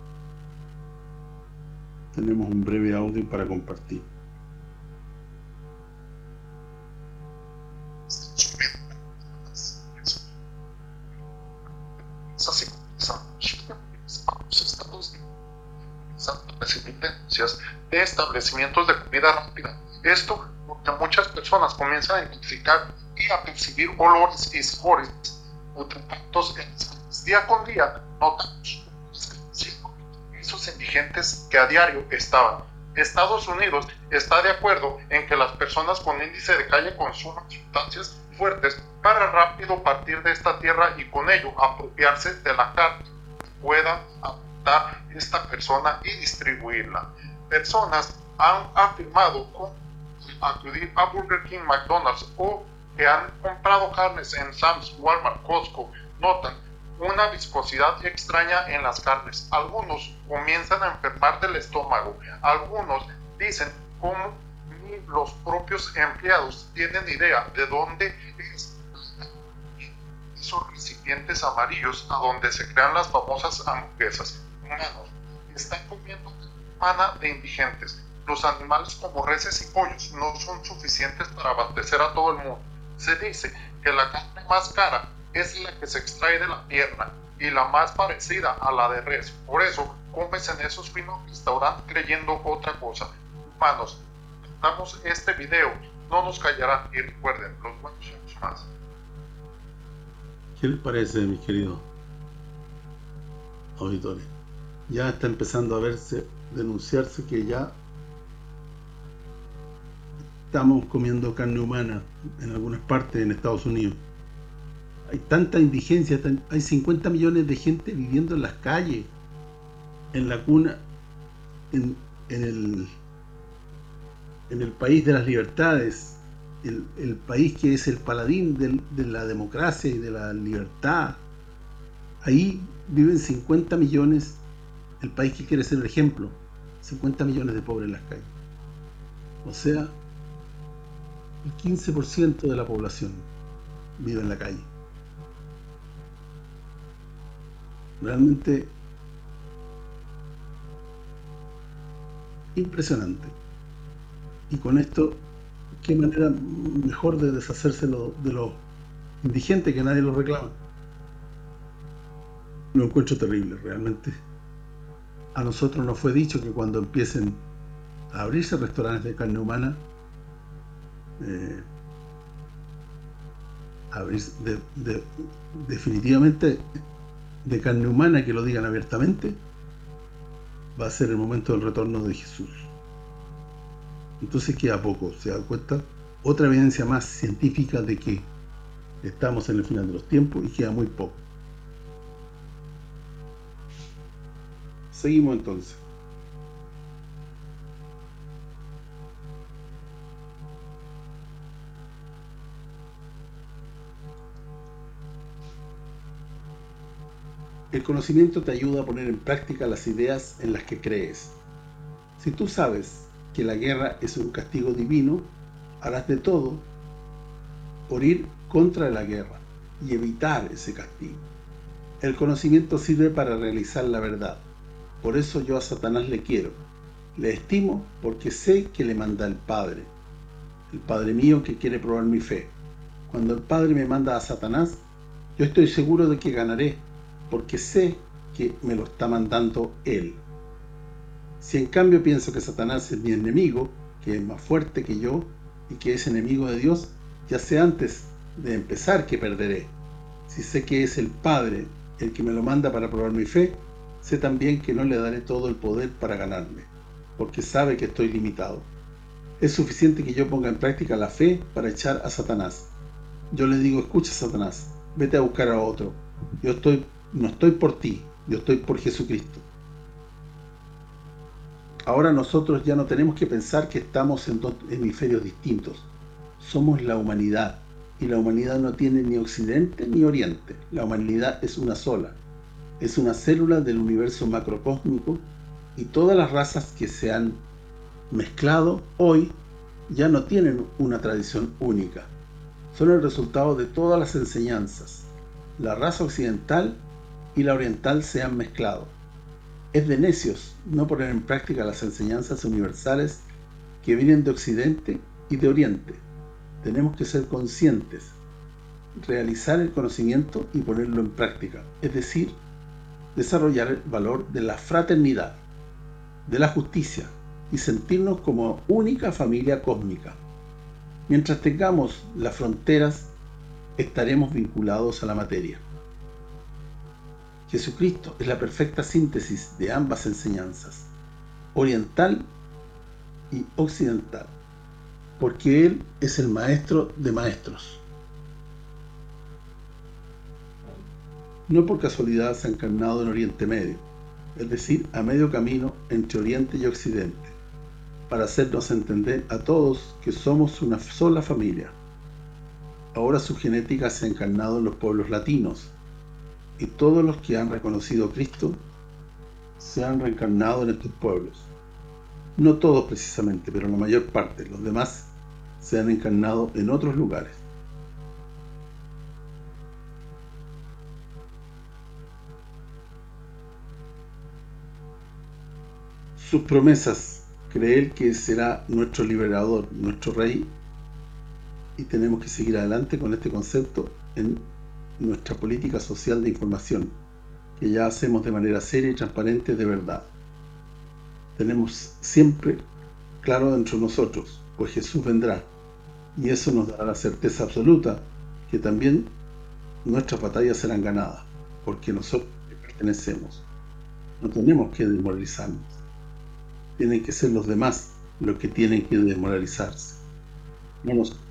tenemos un breve audio para compartir. De establecimientos de comida rápida. Esto porque muchas personas comienzan a identificar y a percibir olores y sabores putrefactos día con día. Notamos esos indigentes que a diario estaban. Estados Unidos está de acuerdo en que las personas con índice de calle consuman sustancias fuertes para rápido partir de esta tierra y con ello apropiarse de la carne que pueda aportar esta persona y distribuirla. Personas han afirmado con acudir a Burger King, McDonald's o que han comprado carnes en Sam's, Walmart, Costco. Notan una viscosidad extraña en las carnes. Algunos comienzan a enfermar del estómago. Algunos dicen cómo ni los propios empleados tienen idea de dónde es esos recipientes amarillos a donde se crean las famosas hamburguesas. Humanos están comiendo mana de indigentes. Los animales como reses y pollos no son suficientes para abastecer a todo el mundo. Se dice que la carne más cara es la que se extrae de la pierna y la más parecida a la de res. Por eso comes en esos finos restaurantes creyendo otra cosa. Humanos, damos este video, no nos callarán, y recuerden, los buenos somos más. ¿Qué les parece, mis queridos auditores? Ya está empezando a denunciarse que ya estamos comiendo carne humana en algunas partes en Estados Unidos. Hay tanta indigencia, hay 50 millones de gente viviendo en las calles, en la cuna, en el país de las libertades, el país que es el paladín de la democracia y de la libertad. Ahí viven 50 millones, el país que quiere ser el ejemplo, 50 millones de pobres en las calles. O sea, el 15% de la población vive en la calle. Realmente impresionante. Y con esto, qué manera mejor de deshacerse de los indigentes, que nadie los reclama. Lo encuentro terrible, realmente. A nosotros nos fue dicho que cuando empiecen a abrirse restaurantes de carne humana, definitivamente de carne humana, que lo digan abiertamente, va a ser el momento del retorno de Jesús. Entonces queda poco, ¿se dan cuenta? Otra evidencia más científica de que estamos en el final de los tiempos y queda muy poco. Seguimos entonces. El conocimiento te ayuda a poner en práctica las ideas en las que crees. Si tú sabes que la guerra es un castigo divino, harás de todo por ir contra la guerra y evitar ese castigo. El conocimiento sirve para realizar la verdad. Por eso yo a Satanás le quiero. Le estimo porque sé que le manda el Padre mío, que quiere probar mi fe. Cuando el Padre me manda a Satanás, yo estoy seguro de que ganaré, porque sé que me lo está mandando él. Si en cambio pienso que Satanás es mi enemigo, que es más fuerte que yo y que es enemigo de Dios, ya sé antes de empezar que perderé. Si sé que es el Padre el que me lo manda para probar mi fe, sé también que no le daré todo el poder para ganarme, porque sabe que estoy limitado. Es suficiente que yo ponga en práctica la fe para echar a Satanás. Yo le digo: escucha, Satanás, vete a buscar a otro. No estoy por ti, yo estoy por Jesucristo. Ahora nosotros ya no tenemos que pensar que estamos en dos hemisferios distintos. Somos la humanidad, y la humanidad no tiene ni occidente ni oriente. La humanidad es una sola. Es una célula del universo macrocósmico, y todas las razas que se han mezclado hoy ya no tienen una tradición única. Son el resultado de todas las enseñanzas. La raza occidental y la oriental se han mezclado. Es de necios no poner en práctica las enseñanzas universales que vienen de Occidente y de Oriente. Tenemos que ser conscientes, realizar el conocimiento y ponerlo en práctica, es decir, desarrollar el valor de la fraternidad, de la justicia y sentirnos como única familia cósmica. Mientras tengamos las fronteras, estaremos vinculados a la materia. Jesucristo es la perfecta síntesis de ambas enseñanzas, oriental y occidental, porque Él es el maestro de maestros. No por casualidad se ha encarnado en Oriente Medio, es decir, a medio camino entre Oriente y Occidente, para hacernos entender a todos que somos una sola familia. Ahora su genética se ha encarnado en los pueblos latinos, y todos los que han reconocido a Cristo se han reencarnado en estos pueblos. No todos precisamente, pero la mayor parte. Los demás se han encarnado en otros lugares. Sus promesas, creer que será nuestro liberador, nuestro rey, y tenemos que seguir adelante con este concepto en nuestra política social de información, que ya hacemos de manera seria y transparente de verdad. Tenemos siempre claro dentro de nosotros, pues Jesús vendrá, y eso nos dará la certeza absoluta que también nuestras batallas serán ganadas, porque nosotros pertenecemos. No tenemos que desmoralizarnos. Tienen que ser los demás los que tienen que desmoralizarse. No nosotros.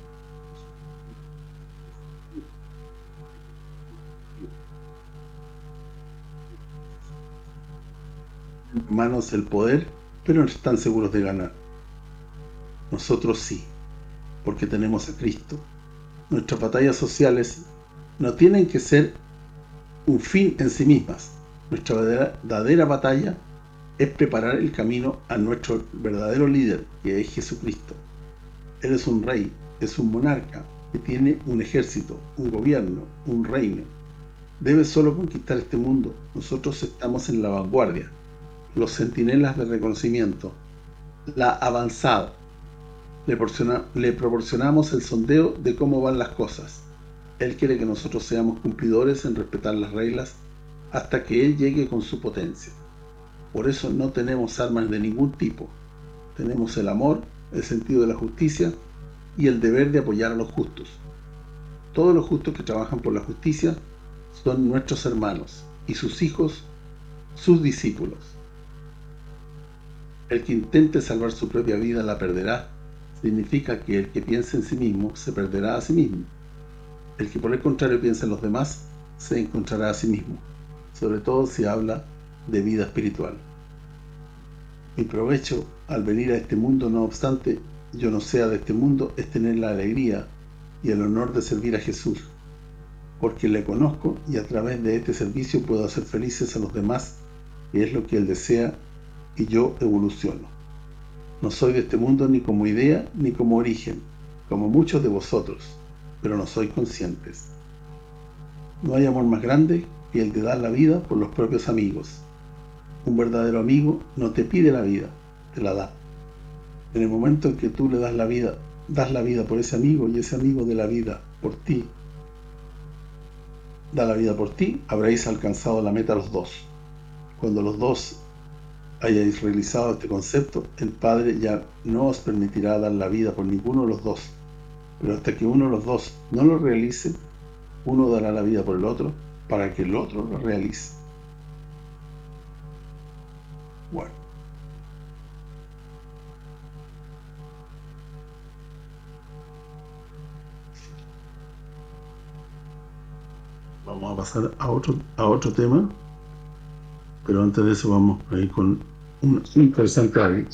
En manos el poder, pero no están seguros de ganar. Nosotros sí, porque tenemos a Cristo. Nuestras batallas sociales no tienen que ser un fin en sí mismas. Nuestra verdadera batalla es preparar el camino a nuestro verdadero líder, que es Jesucristo. Él es un rey, es un monarca, que tiene un ejército, un gobierno, un reino. Debe solo conquistar este mundo. Nosotros estamos en la vanguardia, los centinelas de reconocimiento, la avanzada. Le proporcionamos el sondeo de cómo van las cosas. Él quiere que nosotros seamos cumplidores en respetar las reglas hasta que Él llegue con su potencia. Por eso no tenemos armas de ningún tipo. Tenemos el amor, el sentido de la justicia y el deber de apoyar a los justos. Todos los justos que trabajan por la justicia son nuestros hermanos y sus hijos, sus discípulos. El que intente salvar su propia vida la perderá. Significa que el que piense en sí mismo se perderá a sí mismo. El que por el contrario piensa en los demás se encontrará a sí mismo, sobre todo si habla de vida espiritual. Mi provecho al venir a este mundo, no obstante yo no sea de este mundo, es tener la alegría y el honor de servir a Jesús, porque le conozco y a través de este servicio puedo hacer felices a los demás, que es lo que Él desea, y yo evoluciono. No soy de este mundo ni como idea ni como origen, como muchos de vosotros, pero no soy conscientes. No hay amor más grande que el de dar la vida por los propios amigos. Un verdadero amigo no te pide la vida, te la da. En el momento en que tú le das la vida por ese amigo y ese amigo de la vida por ti, da la vida por ti, habréis alcanzado la meta los dos. Cuando los dos hayáis realizado este concepto, el Padre ya no os permitirá dar la vida por ninguno de los dos, pero hasta que uno de los dos no lo realice, uno dará la vida por el otro para que el otro lo realice. Bueno, vamos a pasar a otro tema, pero antes de eso vamos a ir con un interesante audio.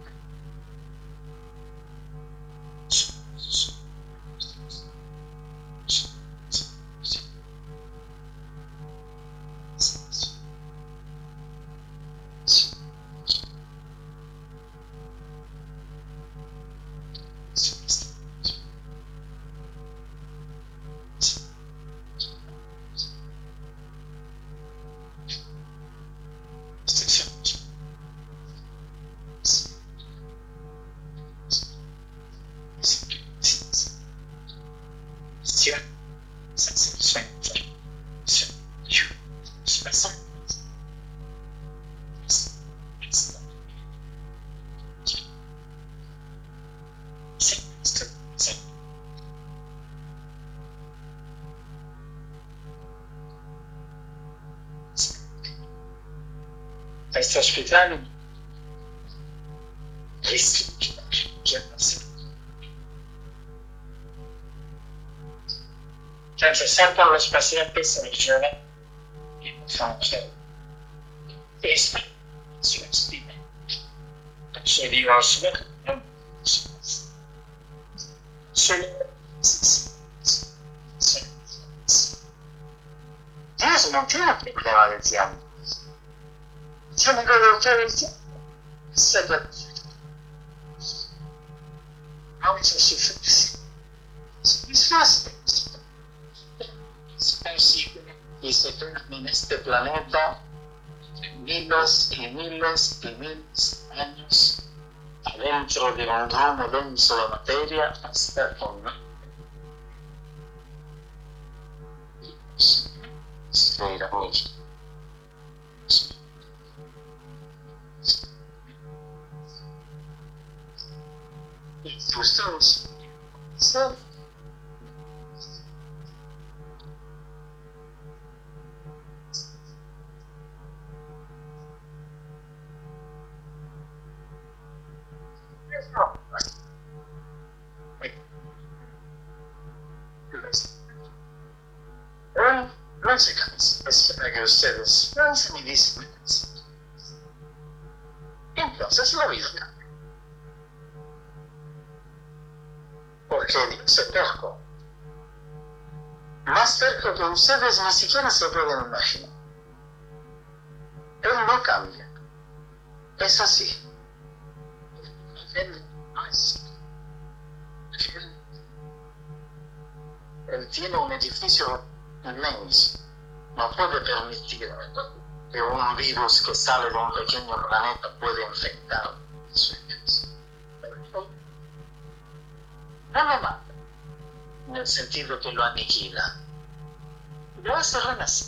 Questo ospitale se acercan los pacientes en el journal y pensamos esto se estima se digo Dios no tiene problema del tiempo. Tiene que buscar el tiempo. Es fácil. Es posible que se queden en este planeta miles y miles y miles de años adentro de un grumo denso de materia hasta con ustedes son no se cansen, espero que ustedes piensen y dicen entonces la vida cambia. Porque Dios es terco. Más terco que ustedes ni siquiera se pueden imaginar. Él no cambia. Es así. Él no es. Él tiene un edificio inmenso. No puede permitir que un virus que sale de un pequeño planeta pueda infectar su casa. No lo mata, en el sentido que lo aniquila. Lo hace renacer.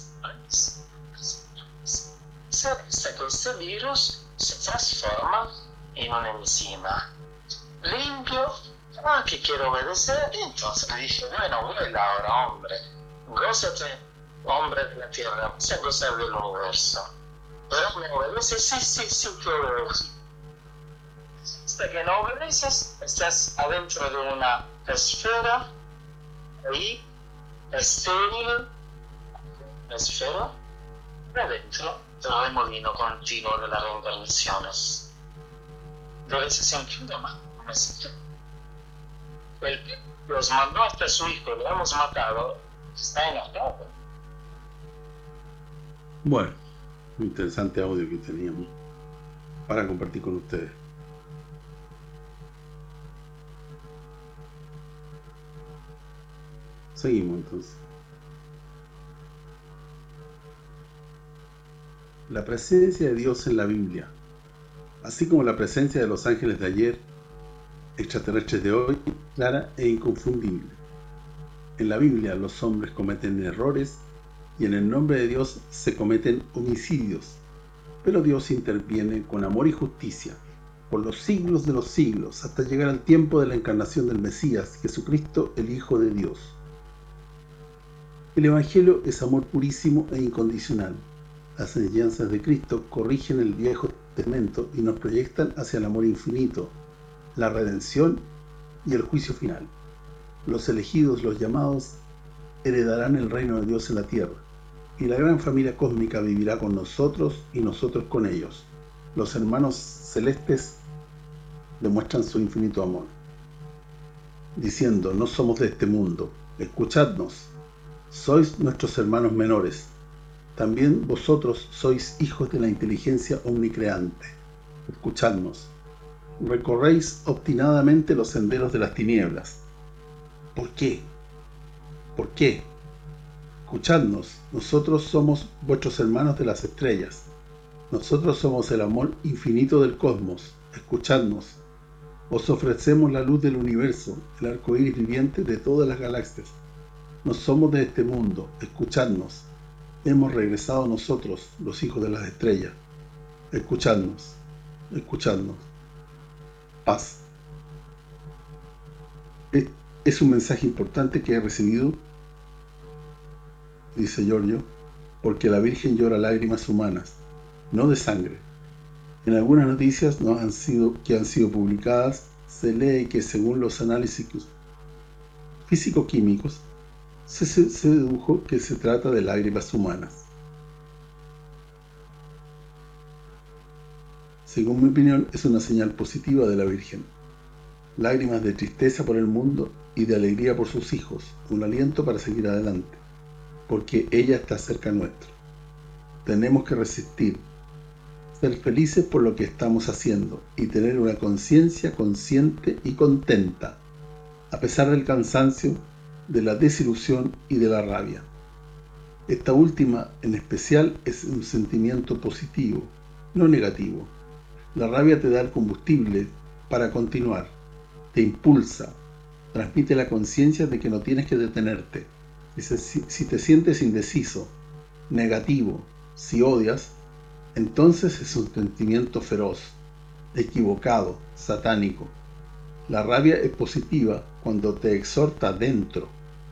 Hasta que este virus se transforma en una enzima limpio, que quiero obedecer. Entonces le dije, bueno, vuela ahora, hombre, gózate, hombre de la tierra, vas a gozar del universo. Pero me obedece, sí, que obedece. Hasta que no obedeces, estás adentro de una esfera, ahí, estéril, esfera, y adentro del remolino continuo de las reencarnaciones. De ese sentido, no me siento. El los mandó hasta su hijo, lo hemos matado, está enojado. Bueno, un interesante audio que teníamos para compartir con ustedes. Seguimos entonces. La presencia de Dios en la Biblia, así como la presencia de los ángeles de ayer, extraterrestres de hoy, clara e inconfundible. En la Biblia los hombres cometen errores y en el nombre de Dios se cometen homicidios, pero Dios interviene con amor y justicia por los siglos de los siglos hasta llegar al tiempo de la encarnación del Mesías, Jesucristo, el Hijo de Dios. El Evangelio es amor purísimo e incondicional. Las enseñanzas de Cristo corrigen el Viejo Testamento y nos proyectan hacia el amor infinito, la redención y el juicio final. Los elegidos, los llamados, heredarán el reino de Dios en la tierra, y la gran familia cósmica vivirá con nosotros y nosotros con ellos. Los hermanos celestes demuestran su infinito amor, diciendo: no somos de este mundo, escuchadnos, sois nuestros hermanos menores, también vosotros sois hijos de la inteligencia omnicreante, escuchadnos. Recorréis obstinadamente los senderos de las tinieblas. ¿Por qué? ¿Por qué? Escuchadnos, nosotros somos vuestros hermanos de las estrellas. Nosotros somos el amor infinito del cosmos. Escuchadnos. Os ofrecemos la luz del universo, el arco iris viviente de todas las galaxias. No somos de este mundo. Escuchadnos. Hemos regresado nosotros, los hijos de las estrellas. Escuchadnos. Escuchadnos. Paz. Es un mensaje importante que he recibido, dice Giorgio, porque la Virgen llora lágrimas humanas, no de sangre. En algunas noticias que han sido publicadas, se lee que según los análisis físico-químicos, se dedujo que se trata de lágrimas humanas. Según mi opinión, es una señal positiva de la Virgen. Lágrimas de tristeza por el mundo y de alegría por sus hijos, un aliento para seguir adelante. porque ella está cerca nuestro. Tenemos que resistir, ser felices por lo que estamos haciendo y tener una conciencia consciente y contenta, a pesar del cansancio, de la desilusión y de la rabia. Esta última, en especial, es un sentimiento positivo, no negativo. La rabia te da el combustible para continuar, te impulsa, transmite la conciencia de que no tienes que detenerte. Si te sientes indeciso, negativo, si odias, entonces es un sentimiento feroz, equivocado, satánico. La rabia es positiva cuando te exhorta dentro,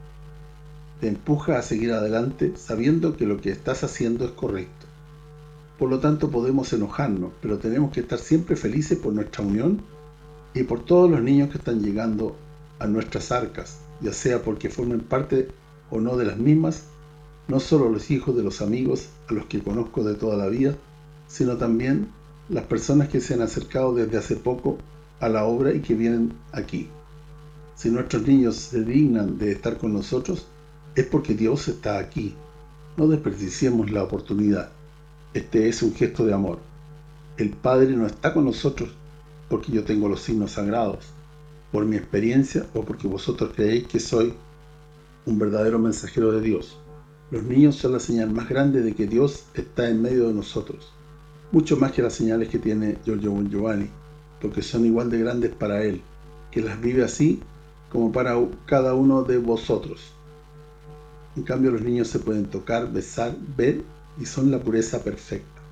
te empuja a seguir adelante sabiendo que lo que estás haciendo es correcto. Por lo tanto podemos enojarnos, pero tenemos que estar siempre felices por nuestra unión y por todos los niños que están llegando a nuestras arcas, ya sea porque formen parte o no de las mismas, no solo los hijos de los amigos a los que conozco de toda la vida, sino también las personas que se han acercado desde hace poco a la obra y que vienen aquí. Si nuestros niños se dignan de estar con nosotros, es porque Dios está aquí. No desperdiciemos la oportunidad. Este es un gesto de amor. El Padre no está con nosotros porque yo tengo los signos sagrados, por mi experiencia o porque vosotros creéis que soy un verdadero mensajero de Dios. Los niños son la señal más grande de que Dios está en medio de nosotros, mucho más que las señales que tiene Giorgio Bon Giovanni, porque son igual de grandes para Él, que las vive así como para cada uno de vosotros. En cambio, los niños se pueden tocar, besar, ver y son la pureza perfecta.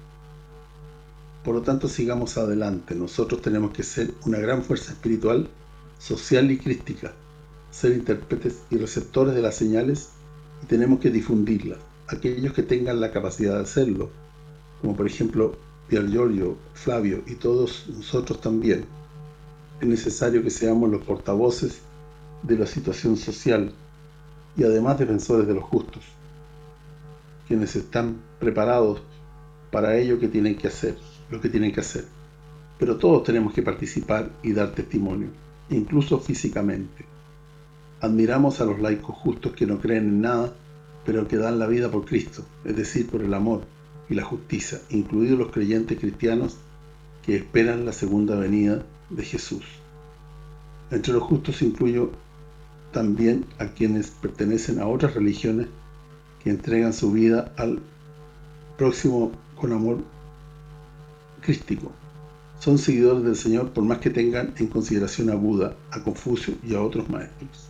Por lo tanto, sigamos adelante. Nosotros tenemos que ser una gran fuerza espiritual, social y crística, ser intérpretes y receptores de las señales y tenemos que difundirlas. Aquellos que tengan la capacidad de hacerlo, como por ejemplo Pier Giorgio, Flavio y todos nosotros también, es necesario que seamos los portavoces de la situación social y además defensores de los justos, quienes están preparados para ello que tienen que hacer, lo que tienen que hacer. Pero todos tenemos que participar y dar testimonio, incluso físicamente. Admiramos a los laicos justos que no creen en nada, pero que dan la vida por Cristo, es decir, por el amor y la justicia, incluidos los creyentes cristianos que esperan la segunda venida de Jesús. Entre los justos incluyo también a quienes pertenecen a otras religiones que entregan su vida al próximo con amor crístico. Son seguidores del Señor por más que tengan en consideración a Buda, a Confucio y a otros maestros.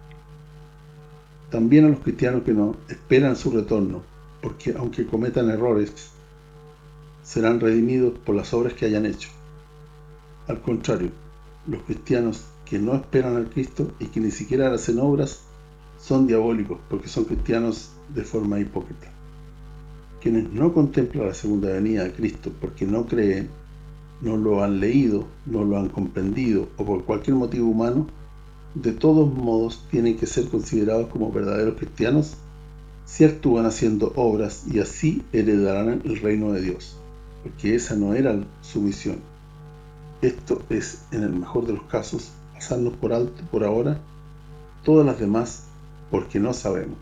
También a los cristianos que no esperan su retorno, porque aunque cometan errores, serán redimidos por las obras que hayan hecho. Al contrario, los cristianos que no esperan al Cristo y que ni siquiera hacen obras son diabólicos porque son cristianos de forma hipócrita. Quienes no contemplan la segunda venida de Cristo porque no creen, no lo han leído, no lo han comprendido o por cualquier motivo humano, de todos modos tienen que ser considerados como verdaderos cristianos si actúan haciendo obras y así heredarán el reino de Dios, porque esa no era su misión. Esto es, en el mejor de los casos, pasarnos por alto por ahora todas las demás porque no sabemos.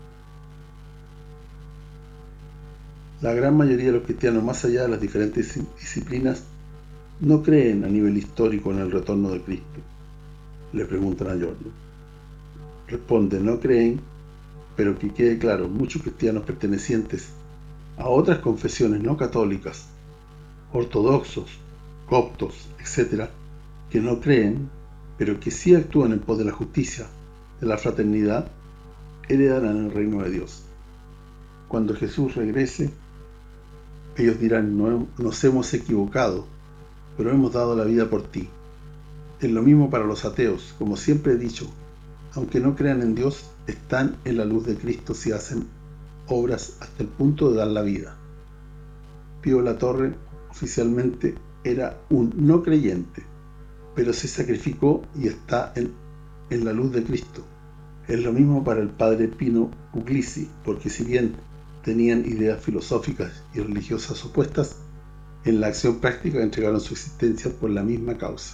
La gran mayoría de los cristianos, más allá de las diferentes disciplinas, no creen a nivel histórico en el retorno de Cristo. Le preguntan a Giorgio. Responde, no creen, pero que quede claro, muchos cristianos pertenecientes a otras confesiones no católicas, ortodoxos, coptos, etc., que no creen, pero que sí actúan en pos de la justicia, de la fraternidad, heredarán el reino de Dios. Cuando Jesús regrese, ellos dirán, no, nos hemos equivocado, pero hemos dado la vida por ti. Es lo mismo para los ateos, como siempre he dicho, aunque no crean en Dios, están en la luz de Cristo si hacen obras hasta el punto de dar la vida. Pío Latorre oficialmente era un no creyente, pero se sacrificó y está en la luz de Cristo. Es lo mismo para el padre Pino Puglisi, porque si bien tenían ideas filosóficas y religiosas opuestas, en la acción práctica entregaron su existencia por la misma causa.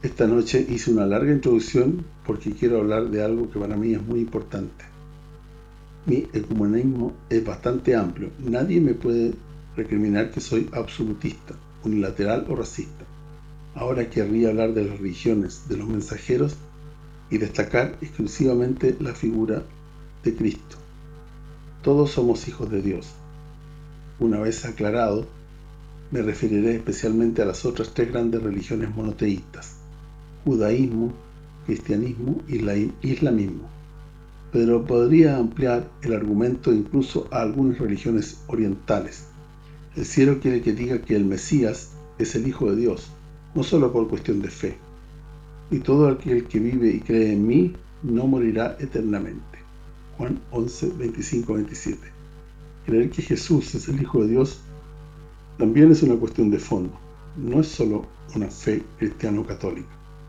Esta noche hice una larga introducción porque quiero hablar de algo que para mí es muy importante. Mi ecumenismo es bastante amplio. Nadie me puede recriminar que soy absolutista, unilateral o racista. Ahora querría hablar de las religiones, de los mensajeros y destacar exclusivamente la figura de Cristo. Todos somos hijos de Dios. Una vez aclarado, me referiré especialmente a las otras tres grandes religiones monoteístas: judaísmo, cristianismo y islamismo. Pero podría ampliar el argumento incluso a algunas religiones orientales. El cielo quiere que diga que el Mesías es el Hijo de Dios, no solo por cuestión de fe. Y todo aquel que vive y cree en mí no morirá eternamente. Juan 11, 25, 27. Creer que Jesús es el Hijo de Dios también es una cuestión de fondo, no es solo una fe cristiano-católica.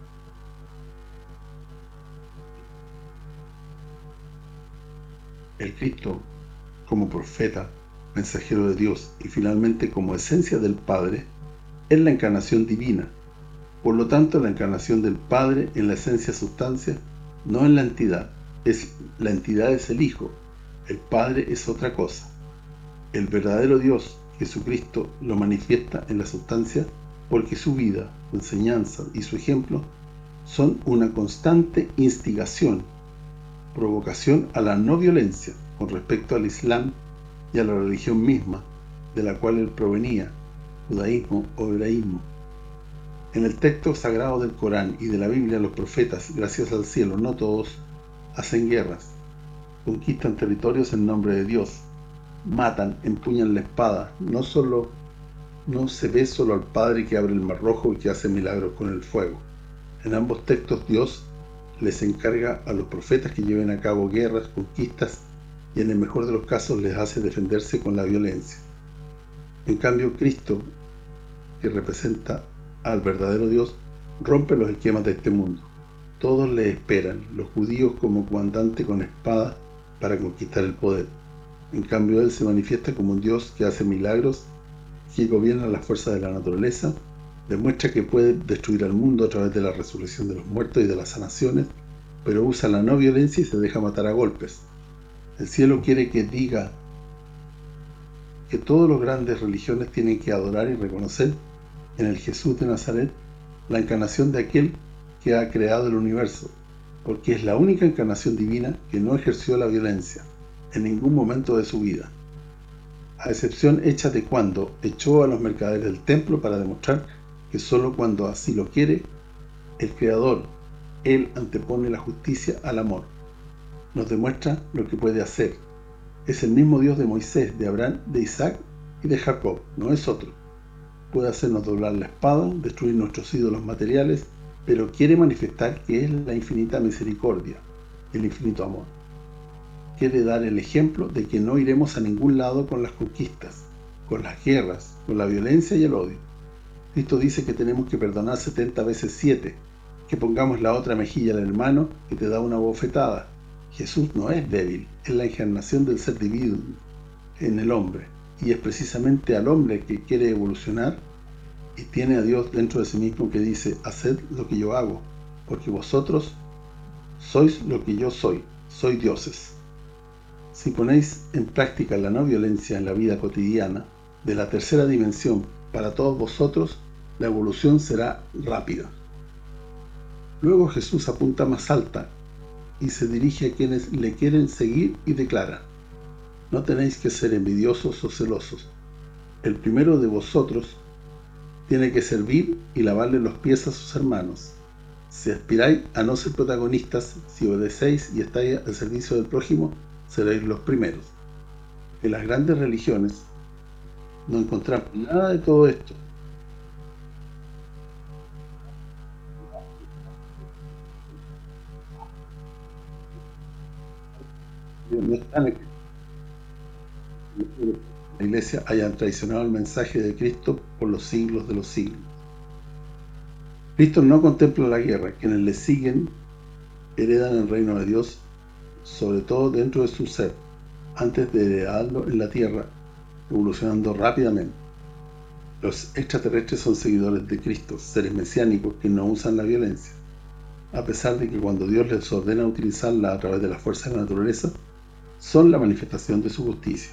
El Cristo, como profeta, mensajero de Dios y finalmente como esencia del Padre, es la encarnación divina. Por lo tanto, la encarnación del Padre en la esencia-sustancia, no en la entidad. La entidad es el Hijo, el Padre es otra cosa. El verdadero Dios, Jesucristo, lo manifiesta en la sustancia porque su vida, su enseñanza y su ejemplo son una constante instigación, provocación a la no violencia con respecto al Islam y a la religión misma de la cual él provenía, judaísmo o hebraísmo. En el texto sagrado del Corán y de la Biblia, los profetas, gracias al cielo, no todos, hacen guerras, conquistan territorios en nombre de Dios, matan, empuñan la espada. No se ve solo al Padre que abre el Mar Rojo y que hace milagros con el fuego. En ambos textos Dios les encarga a los profetas que lleven a cabo guerras, conquistas, y en el mejor de los casos les hace defenderse con la violencia. En cambio, Cristo, que representa al verdadero Dios, rompe los esquemas de este mundo. Todos le esperan, los judíos como comandante con espada para conquistar el poder. En cambio, él se manifiesta como un Dios que hace milagros, que gobierna las fuerzas de la naturaleza, demuestra que puede destruir al mundo a través de la resurrección de los muertos y de las sanaciones, pero usa la no violencia y se deja matar a golpes. El cielo quiere que diga que todas las grandes religiones tienen que adorar y reconocer en el Jesús de Nazaret la encarnación de aquel que ha creado el universo, porque es la única encarnación divina que no ejerció la violencia en ningún momento de su vida, a excepción hecha de cuando echó a los mercaderes del templo para demostrar que solo cuando así lo quiere el Creador, él antepone la justicia al amor. Nos demuestra lo que puede hacer. Es el mismo Dios de Moisés, de Abraham, de Isaac y de Jacob, no es otro. Puede hacernos doblar la espada, destruir nuestros ídolos materiales, pero quiere manifestar que es la infinita misericordia, el infinito amor. Quiere dar el ejemplo de que no iremos a ningún lado con las conquistas, con las guerras, con la violencia y el odio. Cristo dice que tenemos que perdonar 70 veces 7, que pongamos la otra mejilla al hermano que te da una bofetada. Jesús no es débil, es la encarnación del ser divino en el hombre, y es precisamente al hombre que quiere evolucionar y tiene a Dios dentro de sí mismo que dice: haced lo que yo hago, porque vosotros sois lo que yo soy dioses. Si ponéis en práctica la no violencia en la vida cotidiana de la tercera dimensión para todos vosotros, la evolución será rápida. Luego Jesús apunta más alta y se dirige a quienes le quieren seguir y declara: no tenéis que ser envidiosos o celosos. El primero de vosotros tiene que servir y lavarle los pies a sus hermanos. Si aspiráis a no ser protagonistas, si obedecéis y estáis al servicio del prójimo, seréis los primeros. En las grandes religiones no encontramos nada de todo esto. No están en la Iglesia hayan traicionado el mensaje de Cristo por los siglos de los siglos. Cristo no contempla la guerra. Quienes le siguen heredan el reino de Dios, sobre todo dentro de su ser, antes de heredarlo en la tierra, evolucionando rápidamente. Los extraterrestres son seguidores de Cristo, seres mesiánicos que no usan la violencia, a pesar de que cuando Dios les ordena utilizarla a través de la fuerza de la naturaleza, son la manifestación de su justicia.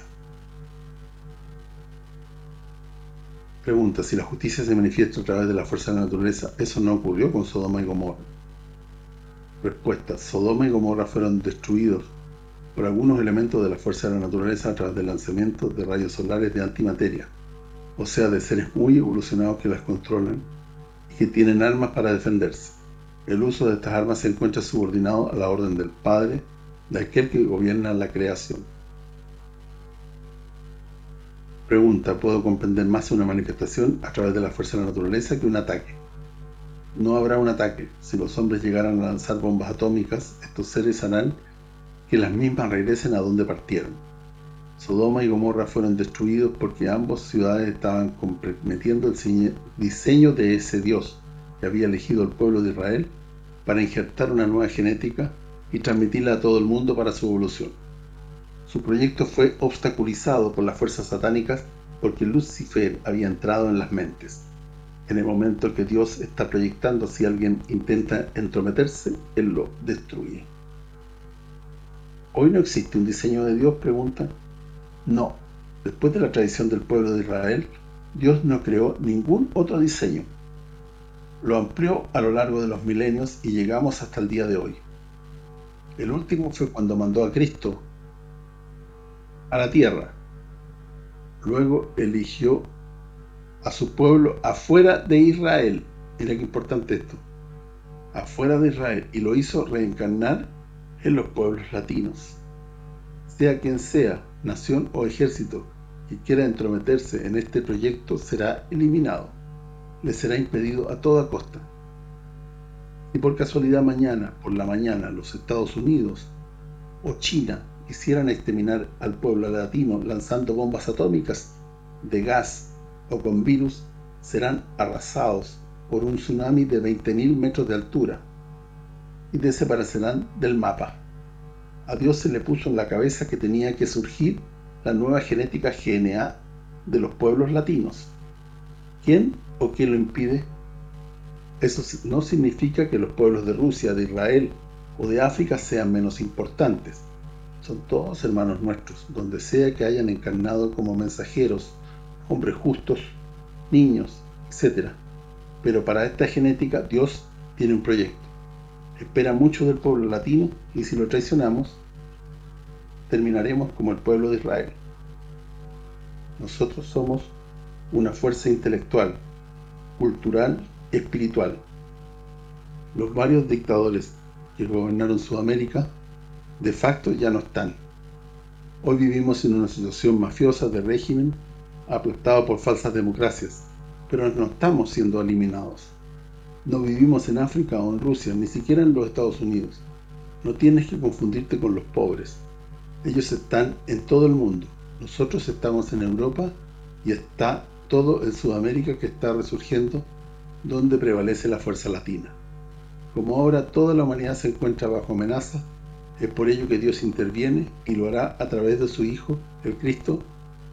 Pregunta: si la justicia se manifiesta a través de la fuerza de la naturaleza, ¿eso no ocurrió con Sodoma y Gomorra? Respuesta: Sodoma y Gomorra fueron destruidos por algunos elementos de la fuerza de la naturaleza a través del lanzamiento de rayos solares de antimateria, o sea, de seres muy evolucionados que las controlan y que tienen armas para defenderse. El uso de estas armas se encuentra subordinado a la orden del Padre, de aquel que gobierna la creación. Pregunta: ¿puedo comprender más una manifestación a través de la fuerza de la naturaleza que un ataque? No habrá un ataque. Si los hombres llegaran a lanzar bombas atómicas, estos seres harán que las mismas regresen a donde partieron. Sodoma y Gomorra fueron destruidos porque ambas ciudades estaban comprometiendo el diseño de ese Dios que había elegido el pueblo de Israel para injertar una nueva genética y transmitirla a todo el mundo para su evolución. Su proyecto fue obstaculizado por las fuerzas satánicas porque Lucifer había entrado en las mentes. En el momento que Dios está proyectando, si alguien intenta entrometerse, Él lo destruye. ¿Hoy no existe un diseño de Dios?, pregunta. No. Después de la tradición del pueblo de Israel, Dios no creó ningún otro diseño. Lo amplió a lo largo de los milenios y llegamos hasta el día de hoy. El último fue cuando mandó a Cristo a la tierra. Luego eligió a su pueblo afuera de Israel. Mira qué importante esto. Afuera de Israel. Y lo hizo reencarnar en los pueblos latinos. Sea quien sea, nación o ejército, que quiera entrometerse en este proyecto será eliminado. Le será impedido a toda costa. Si por casualidad mañana, por la mañana, los Estados Unidos o China quisieran exterminar al pueblo latino lanzando bombas atómicas, de gas o con virus, serán arrasados por un tsunami de 20.000 metros de altura y desaparecerán del mapa. A Dios se le puso en la cabeza que tenía que surgir la nueva genética GNA de los pueblos latinos. ¿Quién o qué lo impide? Eso no significa que los pueblos de Rusia, de Israel o de África sean menos importantes. Son todos hermanos nuestros, donde sea que hayan encarnado como mensajeros, hombres justos, niños, etc. Pero para esta genética Dios tiene un proyecto. Espera mucho del pueblo latino y si lo traicionamos, terminaremos como el pueblo de Israel. Nosotros somos una fuerza intelectual, cultural y espiritual. Los varios dictadores que gobernaron Sudamérica de facto ya no están. Hoy vivimos en una situación mafiosa de régimen aplastado por falsas democracias, pero no estamos siendo eliminados. No vivimos en África o en Rusia, ni siquiera en los Estados Unidos. No tienes que confundirte con los pobres. Ellos están en todo el mundo. Nosotros estamos en Europa y está todo en Sudamérica que está resurgiendo, donde prevalece la fuerza latina. Como ahora toda la humanidad se encuentra bajo amenaza, es por ello que Dios interviene y lo hará a través de su Hijo, el Cristo,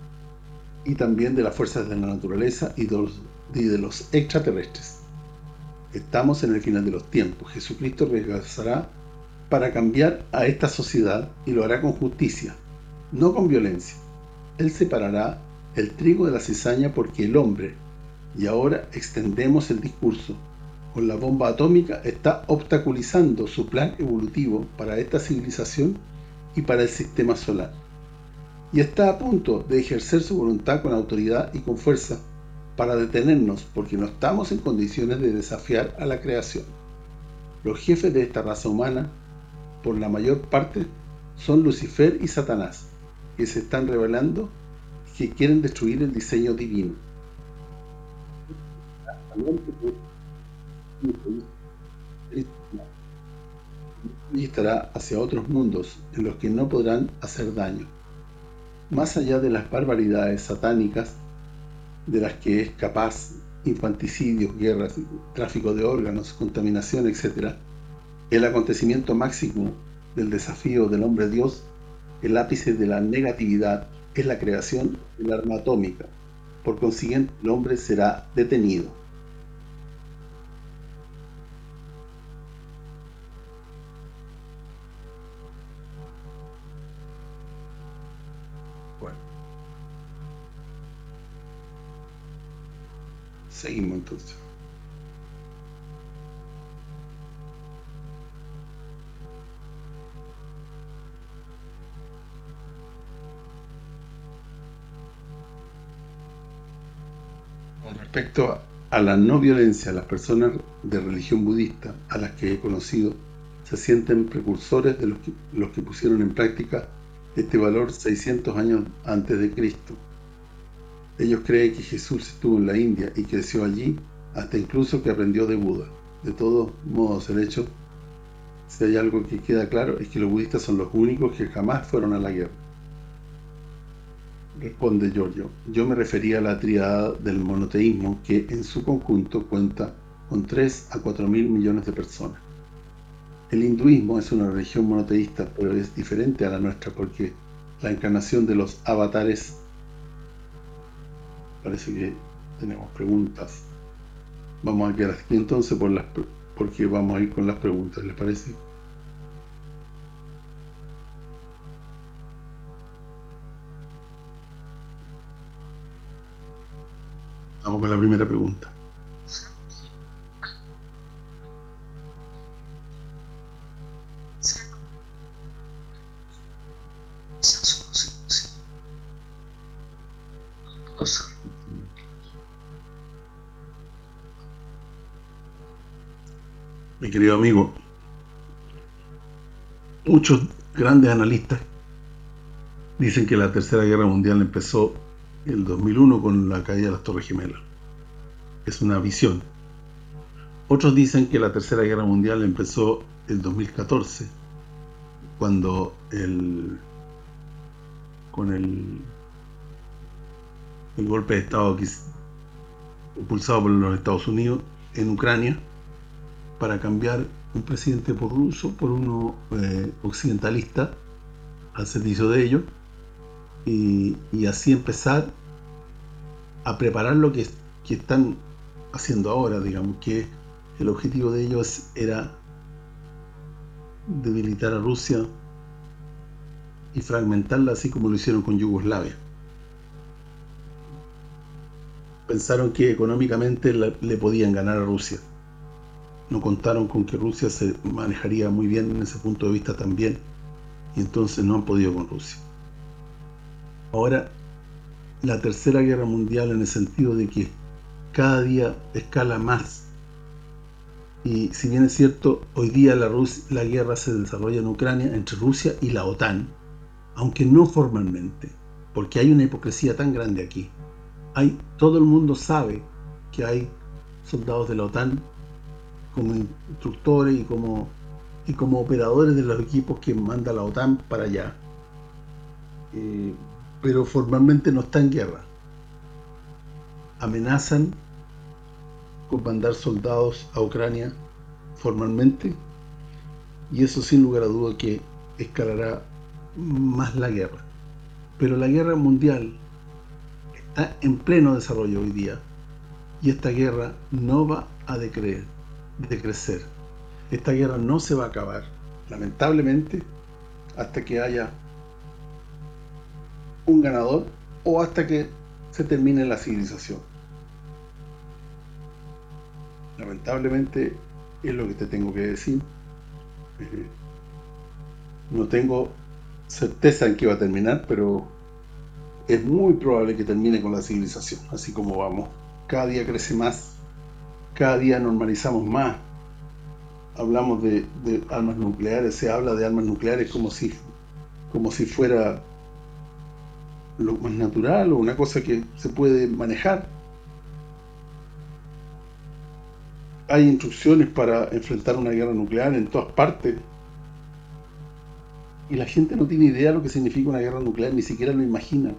y también de las fuerzas de la naturaleza y de los extraterrestres. Estamos en el final de los tiempos. Jesucristo regresará para cambiar a esta sociedad y lo hará con justicia, no con violencia. Él separará el trigo de la cizaña porque el hombre, y ahora extendemos el discurso, con la bomba atómica está obstaculizando su plan evolutivo para esta civilización y para el sistema solar. Y está a punto de ejercer su voluntad con autoridad y con fuerza para detenernos porque no estamos en condiciones de desafiar a la creación. Los jefes de esta raza humana, por la mayor parte, son Lucifer y Satanás, que se están rebelando y que quieren destruir el diseño divino. Y estará hacia otros mundos en los que no podrán hacer daño. Más allá de las barbaridades satánicas de las que es capaz, infanticidios, guerras, tráfico de órganos, contaminación, etc., el acontecimiento máximo del desafío del hombre Dios, el ápice de la negatividad, es la creación del arma atómica, Por consiguiente, el hombre será detenido. Bueno. Seguimos entonces. Con respecto a la no violencia, las personas de religión budista a las que he conocido se sienten precursores de los que pusieron en práctica este valor 600 años antes de Cristo. Ellos creen que Jesús estuvo en la India y creció allí, hasta incluso que aprendió de Buda. De todos modos, el hecho, si hay algo que queda claro, es que los budistas son los únicos que jamás fueron a la guerra. Responde Giorgio: yo me refería a la tríada del monoteísmo, que en su conjunto cuenta con 3 a 4 mil millones de personas. El hinduismo es una religión monoteísta, pero es diferente a la nuestra porque la encarnación de los avatares... Parece que tenemos preguntas. Vamos a quedar aquí entonces porque vamos a ir con las preguntas, ¿les parece? Vamos con la primera pregunta. Mi querido amigo, muchos grandes analistas dicen que la Tercera Guerra Mundial empezó el 2001 con la caída de las Torres Gemelas. Es una visión. Otros dicen que la Tercera Guerra Mundial empezó el 2014, cuando con el golpe de Estado impulsado por los Estados Unidos en Ucrania, para cambiar un presidente ruso por uno occidentalista al servicio de ellos, y así empezar a preparar lo que están haciendo ahora, digamos, que el objetivo de ellos era debilitar a Rusia y fragmentarla, así como lo hicieron con Yugoslavia. Pensaron que económicamente le podían ganar a Rusia. No contaron con que Rusia se manejaría muy bien en ese punto de vista también, y entonces no han podido con Rusia. Ahora, la Tercera Guerra Mundial, en el sentido de que cada día escala más, y si bien es cierto, hoy día la guerra se desarrolla en Ucrania entre Rusia y la OTAN, aunque no formalmente, porque hay una hipocresía tan grande aquí. Todo el mundo sabe que hay soldados de la OTAN como instructores y como operadores de los equipos que manda la OTAN para allá, pero formalmente no está en guerra. Amenazan con mandar soldados a Ucrania formalmente, y eso sin lugar a duda que escalará más la guerra. Pero la guerra mundial está en pleno desarrollo hoy día, y esta guerra no va a decrecer. Esta guerra no se va a acabar, lamentablemente, hasta que haya un ganador o hasta que se termine la civilización. Lamentablemente es lo que te tengo que decir. No tengo certeza en que va a terminar, pero es muy probable que termine con la civilización, así como vamos. Cada día crece más, cada día normalizamos más. Hablamos de armas nucleares, se habla de armas nucleares como si fuera lo más natural o una cosa que se puede manejar. Hay instrucciones para enfrentar una guerra nuclear en todas partes, y la gente no tiene idea de lo que significa una guerra nuclear, ni siquiera lo imagina.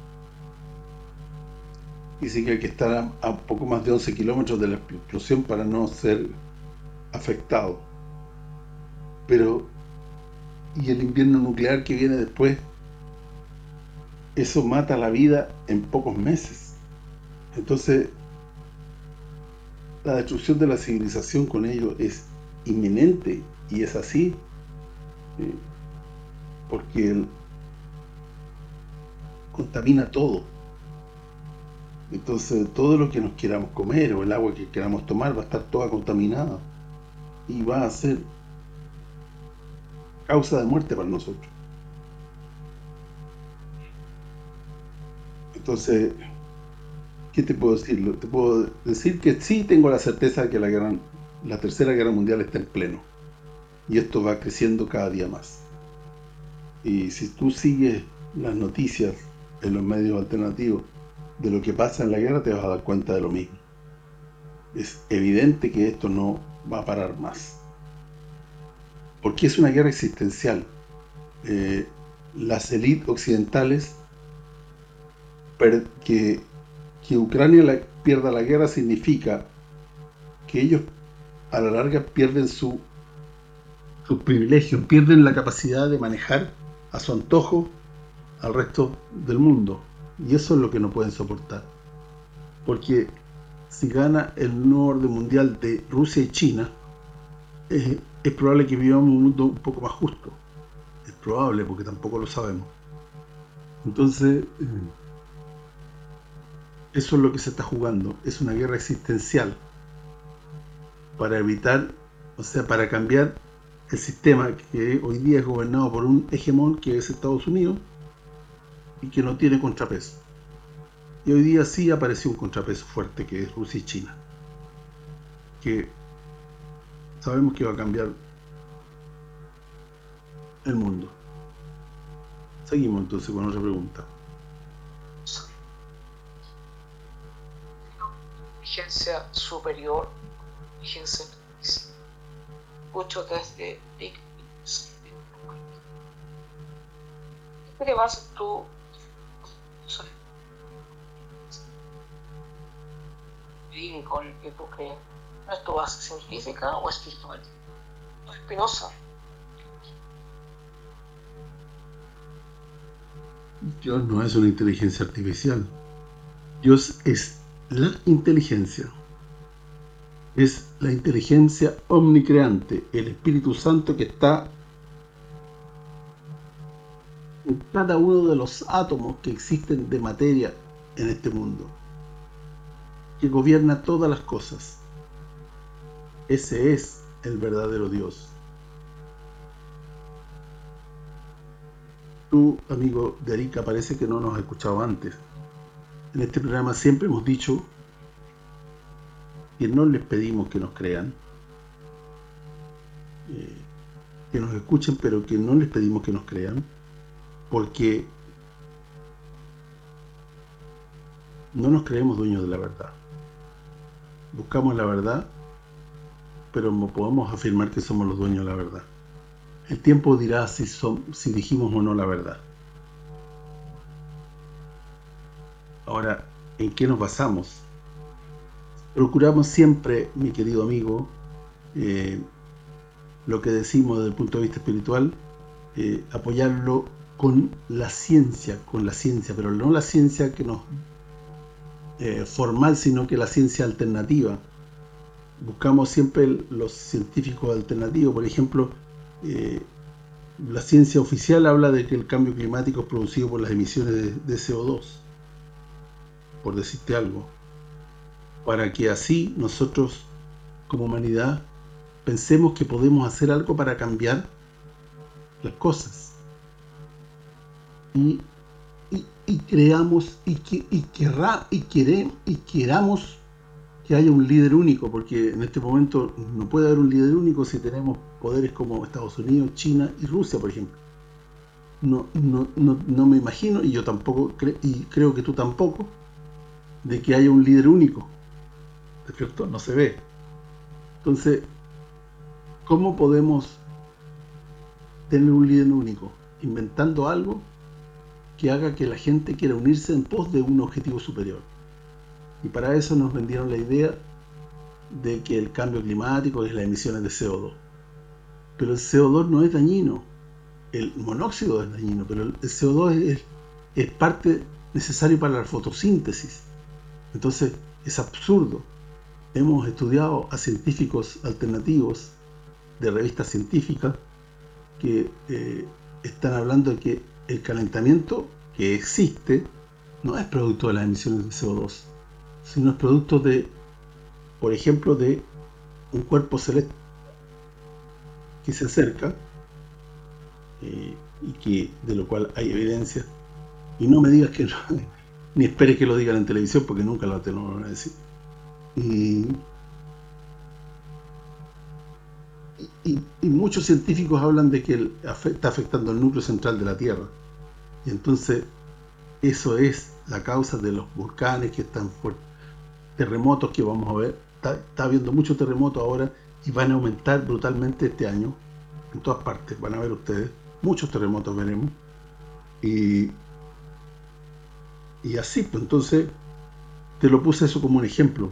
Dice que hay que estar a poco más de 11 kilómetros de la explosión para no ser afectado. Pero, ¿y el invierno nuclear que viene después? Eso mata la vida en pocos meses. Entonces, la destrucción de la civilización con ellos es inminente, y es así, porque él contamina todo. Entonces, todo lo que nos queramos comer o el agua que queramos tomar va a estar toda contaminada y va a ser causa de muerte para nosotros. Entonces, ¿qué te puedo decir? Te puedo decir que sí tengo la certeza de que la Tercera Guerra Mundial está en pleno. Y esto va creciendo cada día más. Y si tú sigues las noticias en los medios alternativos de lo que pasa en la guerra, te vas a dar cuenta de lo mismo. Es evidente que esto no va a parar más. Porque es una guerra existencial. Las élites occidentales, que Ucrania pierda la guerra significa que ellos a la larga pierden sus privilegios, pierden la capacidad de manejar a su antojo al resto del mundo, y eso es lo que no pueden soportar, porque si gana el nuevo orden mundial de Rusia y China, es probable que vivamos un mundo un poco más justo. Es probable, porque tampoco lo sabemos. Entonces, eso es lo que se está jugando. Es una guerra existencial para evitar, o sea, para cambiar el sistema que hoy día es gobernado por un hegemón que es Estados Unidos y que no tiene contrapeso. Y hoy día sí apareció un contrapeso fuerte, que es Rusia y China, que sabemos que va a cambiar el mundo. Seguimos entonces con otra pregunta. Inteligencia superior, inteligencia escucho desde ¿qué te vas tú con el que tú crees? ¿No es tu base científica o espiritual? ¿O Spinoza? Dios no es una inteligencia artificial. Dios es la inteligencia. Es la inteligencia omnicreante, el Espíritu Santo que está en cada uno de los átomos que existen de materia en este mundo, que gobierna todas las cosas. Ese es el verdadero Dios. Tú, amigo de Arica, parece que no nos has escuchado antes. En este programa siempre hemos dicho que no les pedimos que nos crean, que nos escuchen, pero que no les pedimos que nos crean, porque no nos creemos dueños de la verdad. Buscamos la verdad, pero no podemos afirmar que somos los dueños de la verdad. El tiempo dirá si dijimos o no la verdad. Ahora, ¿en qué nos basamos? Procuramos siempre, mi querido amigo, lo que decimos desde el punto de vista espiritual, apoyarlo con la ciencia, pero no la ciencia que nos formal, sino que la ciencia alternativa. Buscamos siempre los científicos alternativos. Por ejemplo, la ciencia oficial habla de que el cambio climático es producido por las emisiones de CO2, por decirte algo, para que así nosotros como humanidad pensemos que podemos hacer algo para cambiar las cosas y creamos y queramos que haya un líder único, porque en este momento no puede haber un líder único si tenemos poderes como Estados Unidos, China y Rusia, por ejemplo. No me imagino, y yo tampoco, y creo que tú tampoco, de que haya un líder único, ¿cierto? No se ve. Entonces, ¿cómo podemos tener un líder único? Inventando algo que haga que la gente quiera unirse en pos de un objetivo superior. Y para eso nos vendieron la idea de que el cambio climático es las emisiones de CO2. Pero el CO2 no es dañino. El monóxido es dañino, pero el CO2 es parte necesario para la fotosíntesis. Entonces es absurdo. Hemos estudiado a científicos alternativos de revistas científicas que están hablando de que el calentamiento que existe no es producto de las emisiones de CO2, sino es producto de, por ejemplo, de un cuerpo celeste que se acerca y que de lo cual hay evidencia. Y no me digas que no, ni esperes que lo digan en televisión, porque nunca lo van a decir. Y muchos científicos hablan de que está afectando el núcleo central de la Tierra. Y entonces eso es la causa de los volcanes que están fuertes, terremotos que vamos a ver. Está habiendo muchos terremotos ahora y van a aumentar brutalmente este año. En todas partes van a ver ustedes, muchos terremotos veremos. Y así, pues entonces te lo puse eso como un ejemplo.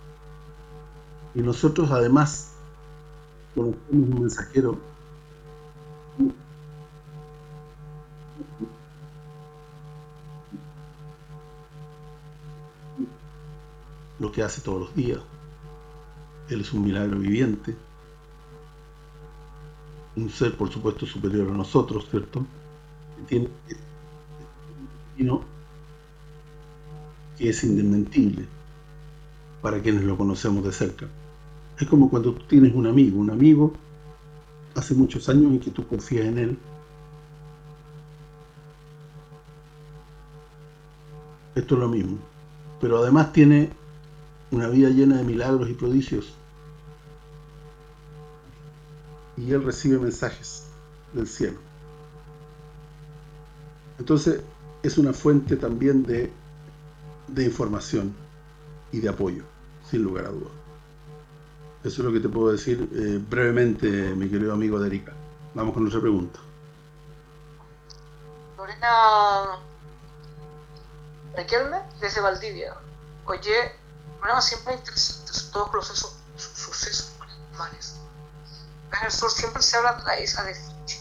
Y nosotros además conocemos un mensajero lo que hace todos los días. Él es un milagro viviente, un ser por supuesto superior a nosotros, ¿cierto? Que tiene que es indesmentible para quienes lo conocemos de cerca. Es como cuando tú tienes un amigo hace muchos años en que tú confías en él. Esto es lo mismo, pero además tiene una vida llena de milagros y prodigios, y él recibe mensajes del cielo. Entonces es una fuente también de información y de apoyo, sin lugar a dudas. Eso es lo que te puedo decir brevemente, mi querido amigo de Erika. Vamos con otra pregunta. Lorena Riquelme, desde Valdivia. Oye, programa siempre interesante, todos los sucesos paranormales. En el sur siempre se habla de la isla de Fiji.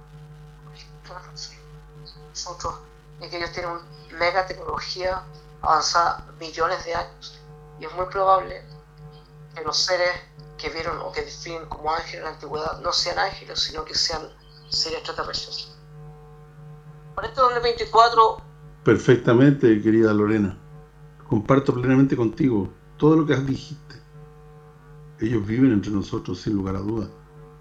Nosotros, y que ellos tienen una mega tecnología avanzada millones de años. Y es muy probable que los seres que vieron o que definen como ángeles en la antigüedad no sean ángeles, sino que sean seres extraterrestres. Por esto 2024... Perfectamente, querida Lorena. Comparto plenamente contigo todo lo que has dijiste. Ellos viven entre nosotros, sin lugar a dudas.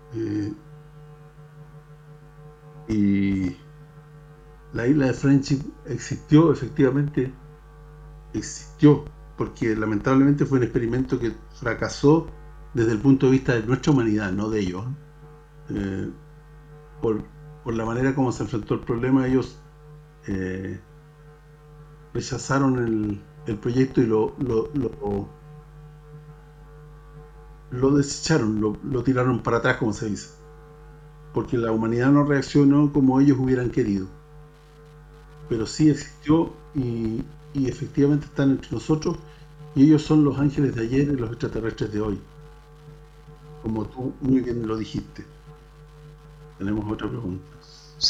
Y la isla de Friendship existió, efectivamente existió, porque lamentablemente fue un experimento que fracasó desde el punto de vista de nuestra humanidad, no de ellos. Por la manera como se enfrentó el problema, ellos rechazaron el proyecto y lo desecharon, lo tiraron para atrás, como se dice, porque la humanidad no reaccionó como ellos hubieran querido. Pero sí existió y efectivamente están entre nosotros, y ellos son los ángeles de ayer y los extraterrestres de hoy, como tú muy bien lo dijiste. Tenemos otra pregunta. Sí.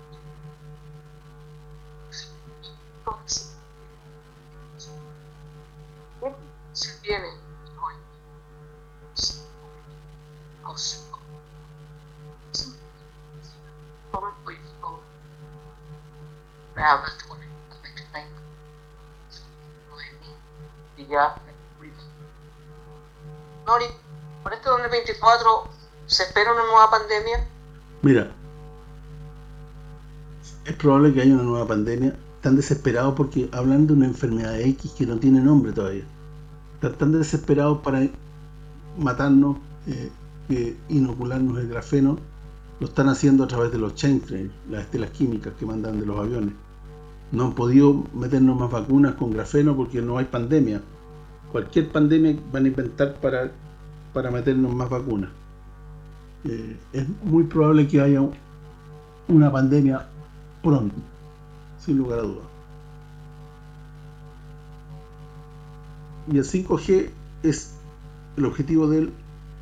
Se viene hoy. Y ya Nori, por este 2024 ¿se espera una nueva pandemia? Mira, es probable que haya una nueva pandemia. Están desesperados porque hablan de una enfermedad X que no tiene nombre todavía. Están tan desesperados para matarnos, inocularnos el grafeno. Lo están haciendo a través de los chaintrails, las estelas químicas que mandan de los aviones. No han podido meternos más vacunas con grafeno porque no hay pandemia. Cualquier pandemia van a inventar para meternos más vacunas. Es muy probable que haya una pandemia pronto, sin lugar a dudas. Y el 5G es el objetivo del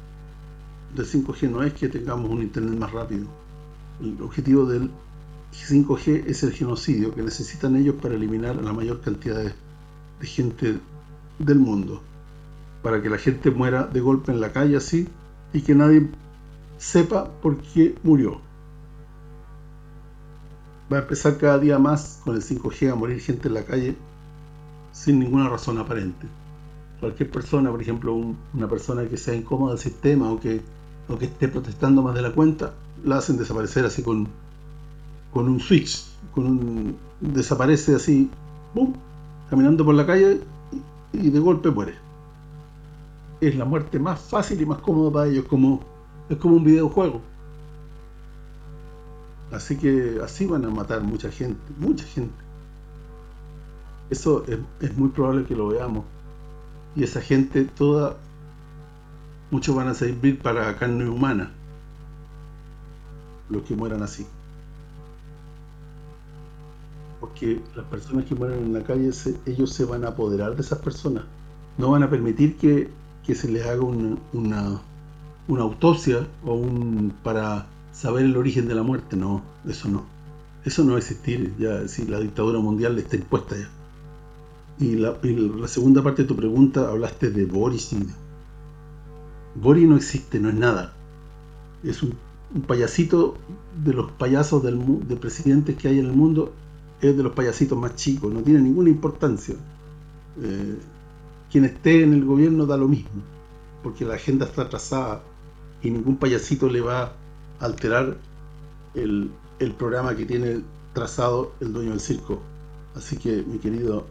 5G no es que tengamos un internet más rápido. El objetivo del 5G es el genocidio que necesitan ellos para eliminar a la mayor cantidad de gente del mundo, para que la gente muera de golpe en la calle así y que nadie sepa por qué murió. Va a empezar cada día más con el 5G a morir gente en la calle sin ninguna razón aparente. Cualquier persona, por ejemplo, una persona que sea incómoda del sistema o que esté protestando más de la cuenta, la hacen desaparecer así con un switch, desaparece así, ¡pum!, caminando por la calle y de golpe muere. Es la muerte más fácil y más cómoda para ellos, es como un videojuego. Así que así van a matar mucha gente. Eso es muy probable que lo veamos. Y esa gente toda, muchos van a servir para carne humana, los que mueran así. Porque las personas que mueren en la calle, ellos se van a apoderar de esas personas. No van a permitir que se les haga una autopsia para saber el origen de la muerte. No, eso no va a existir. Ya, si la dictadura mundial está impuesta ya. Y la segunda parte de tu pregunta, hablaste de Boris. Boris no existe, no es nada. Es un payasito de los payasos de presidentes que hay en el mundo. Es de los payasitos más chicos, no tiene ninguna importancia. Quien esté en el gobierno da lo mismo, porque la agenda está trazada y ningún payasito le va a alterar el programa que tiene trazado el dueño del circo. Así que, mi querido,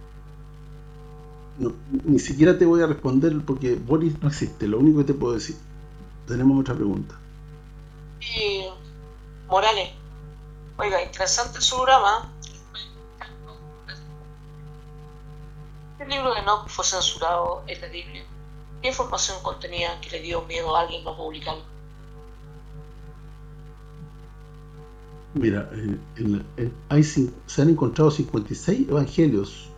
ni siquiera te voy a responder porque Boris no existe. Lo único que te puedo decir. Tenemos otra pregunta. Y Morales, oiga, interesante su programa. El libro de Enoch fue censurado en la Biblia. ¿Qué información contenía que le dio miedo a alguien no publicarlo? Mira, se han encontrado 56 evangelios.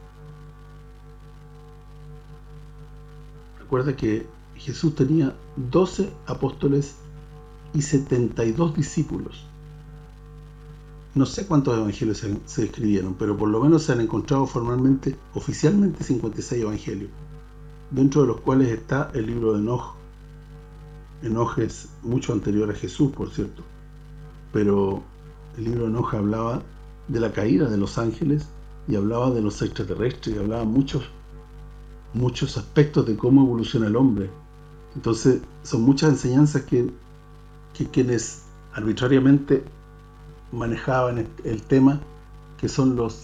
Recuerda que Jesús tenía 12 apóstoles y 72 discípulos. No sé cuántos evangelios se escribieron, pero por lo menos se han encontrado formalmente, oficialmente, 56 evangelios, dentro de los cuales está el libro de Enoch. Enoch es mucho anterior a Jesús, por cierto, pero el libro de Enoch hablaba de la caída de los ángeles y hablaba de los extraterrestres y hablaba muchos aspectos de cómo evoluciona el hombre. Entonces son muchas enseñanzas que quienes arbitrariamente manejaban el tema, que son los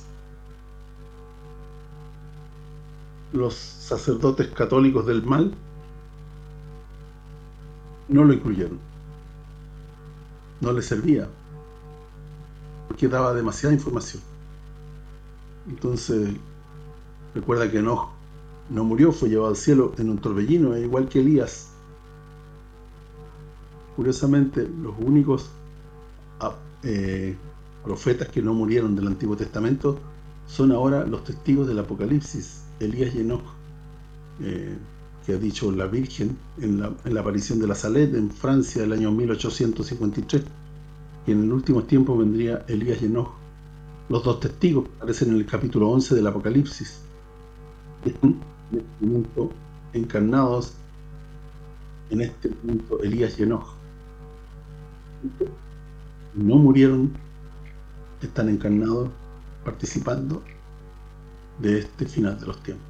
sacerdotes católicos del mal, no lo incluyeron. No les servía, porque daba demasiada información. Entonces, recuerda que Enoch no murió, fue llevado al cielo en un torbellino, igual que Elías. Curiosamente, los únicos profetas que no murieron del Antiguo Testamento son ahora los testigos del Apocalipsis, Elías y Enoch, que ha dicho la Virgen en la aparición de la Salette en Francia del año 1853, que en el último tiempo vendría Elías y Enoch, los dos testigos que aparecen en el capítulo 11 del Apocalipsis. Están en este momento encarnados en este momento Elías y Enoch. No murieron, están encarnados participando de este final de los tiempos.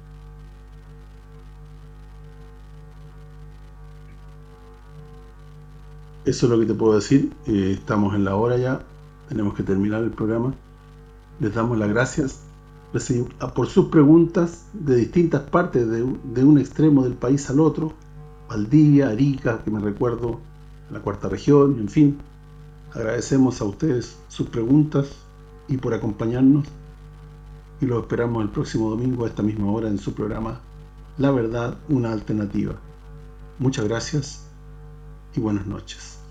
Eso es lo que te puedo decir. Estamos en la hora ya, tenemos que terminar el programa. Les damos las gracias por sus preguntas de distintas partes, de un extremo del país al otro, Valdivia, Arica, que me recuerdo, la cuarta región, en fin. Agradecemos a ustedes sus preguntas y por acompañarnos, y los esperamos el próximo domingo a esta misma hora en su programa La Verdad, una Alternativa. Muchas gracias y buenas noches.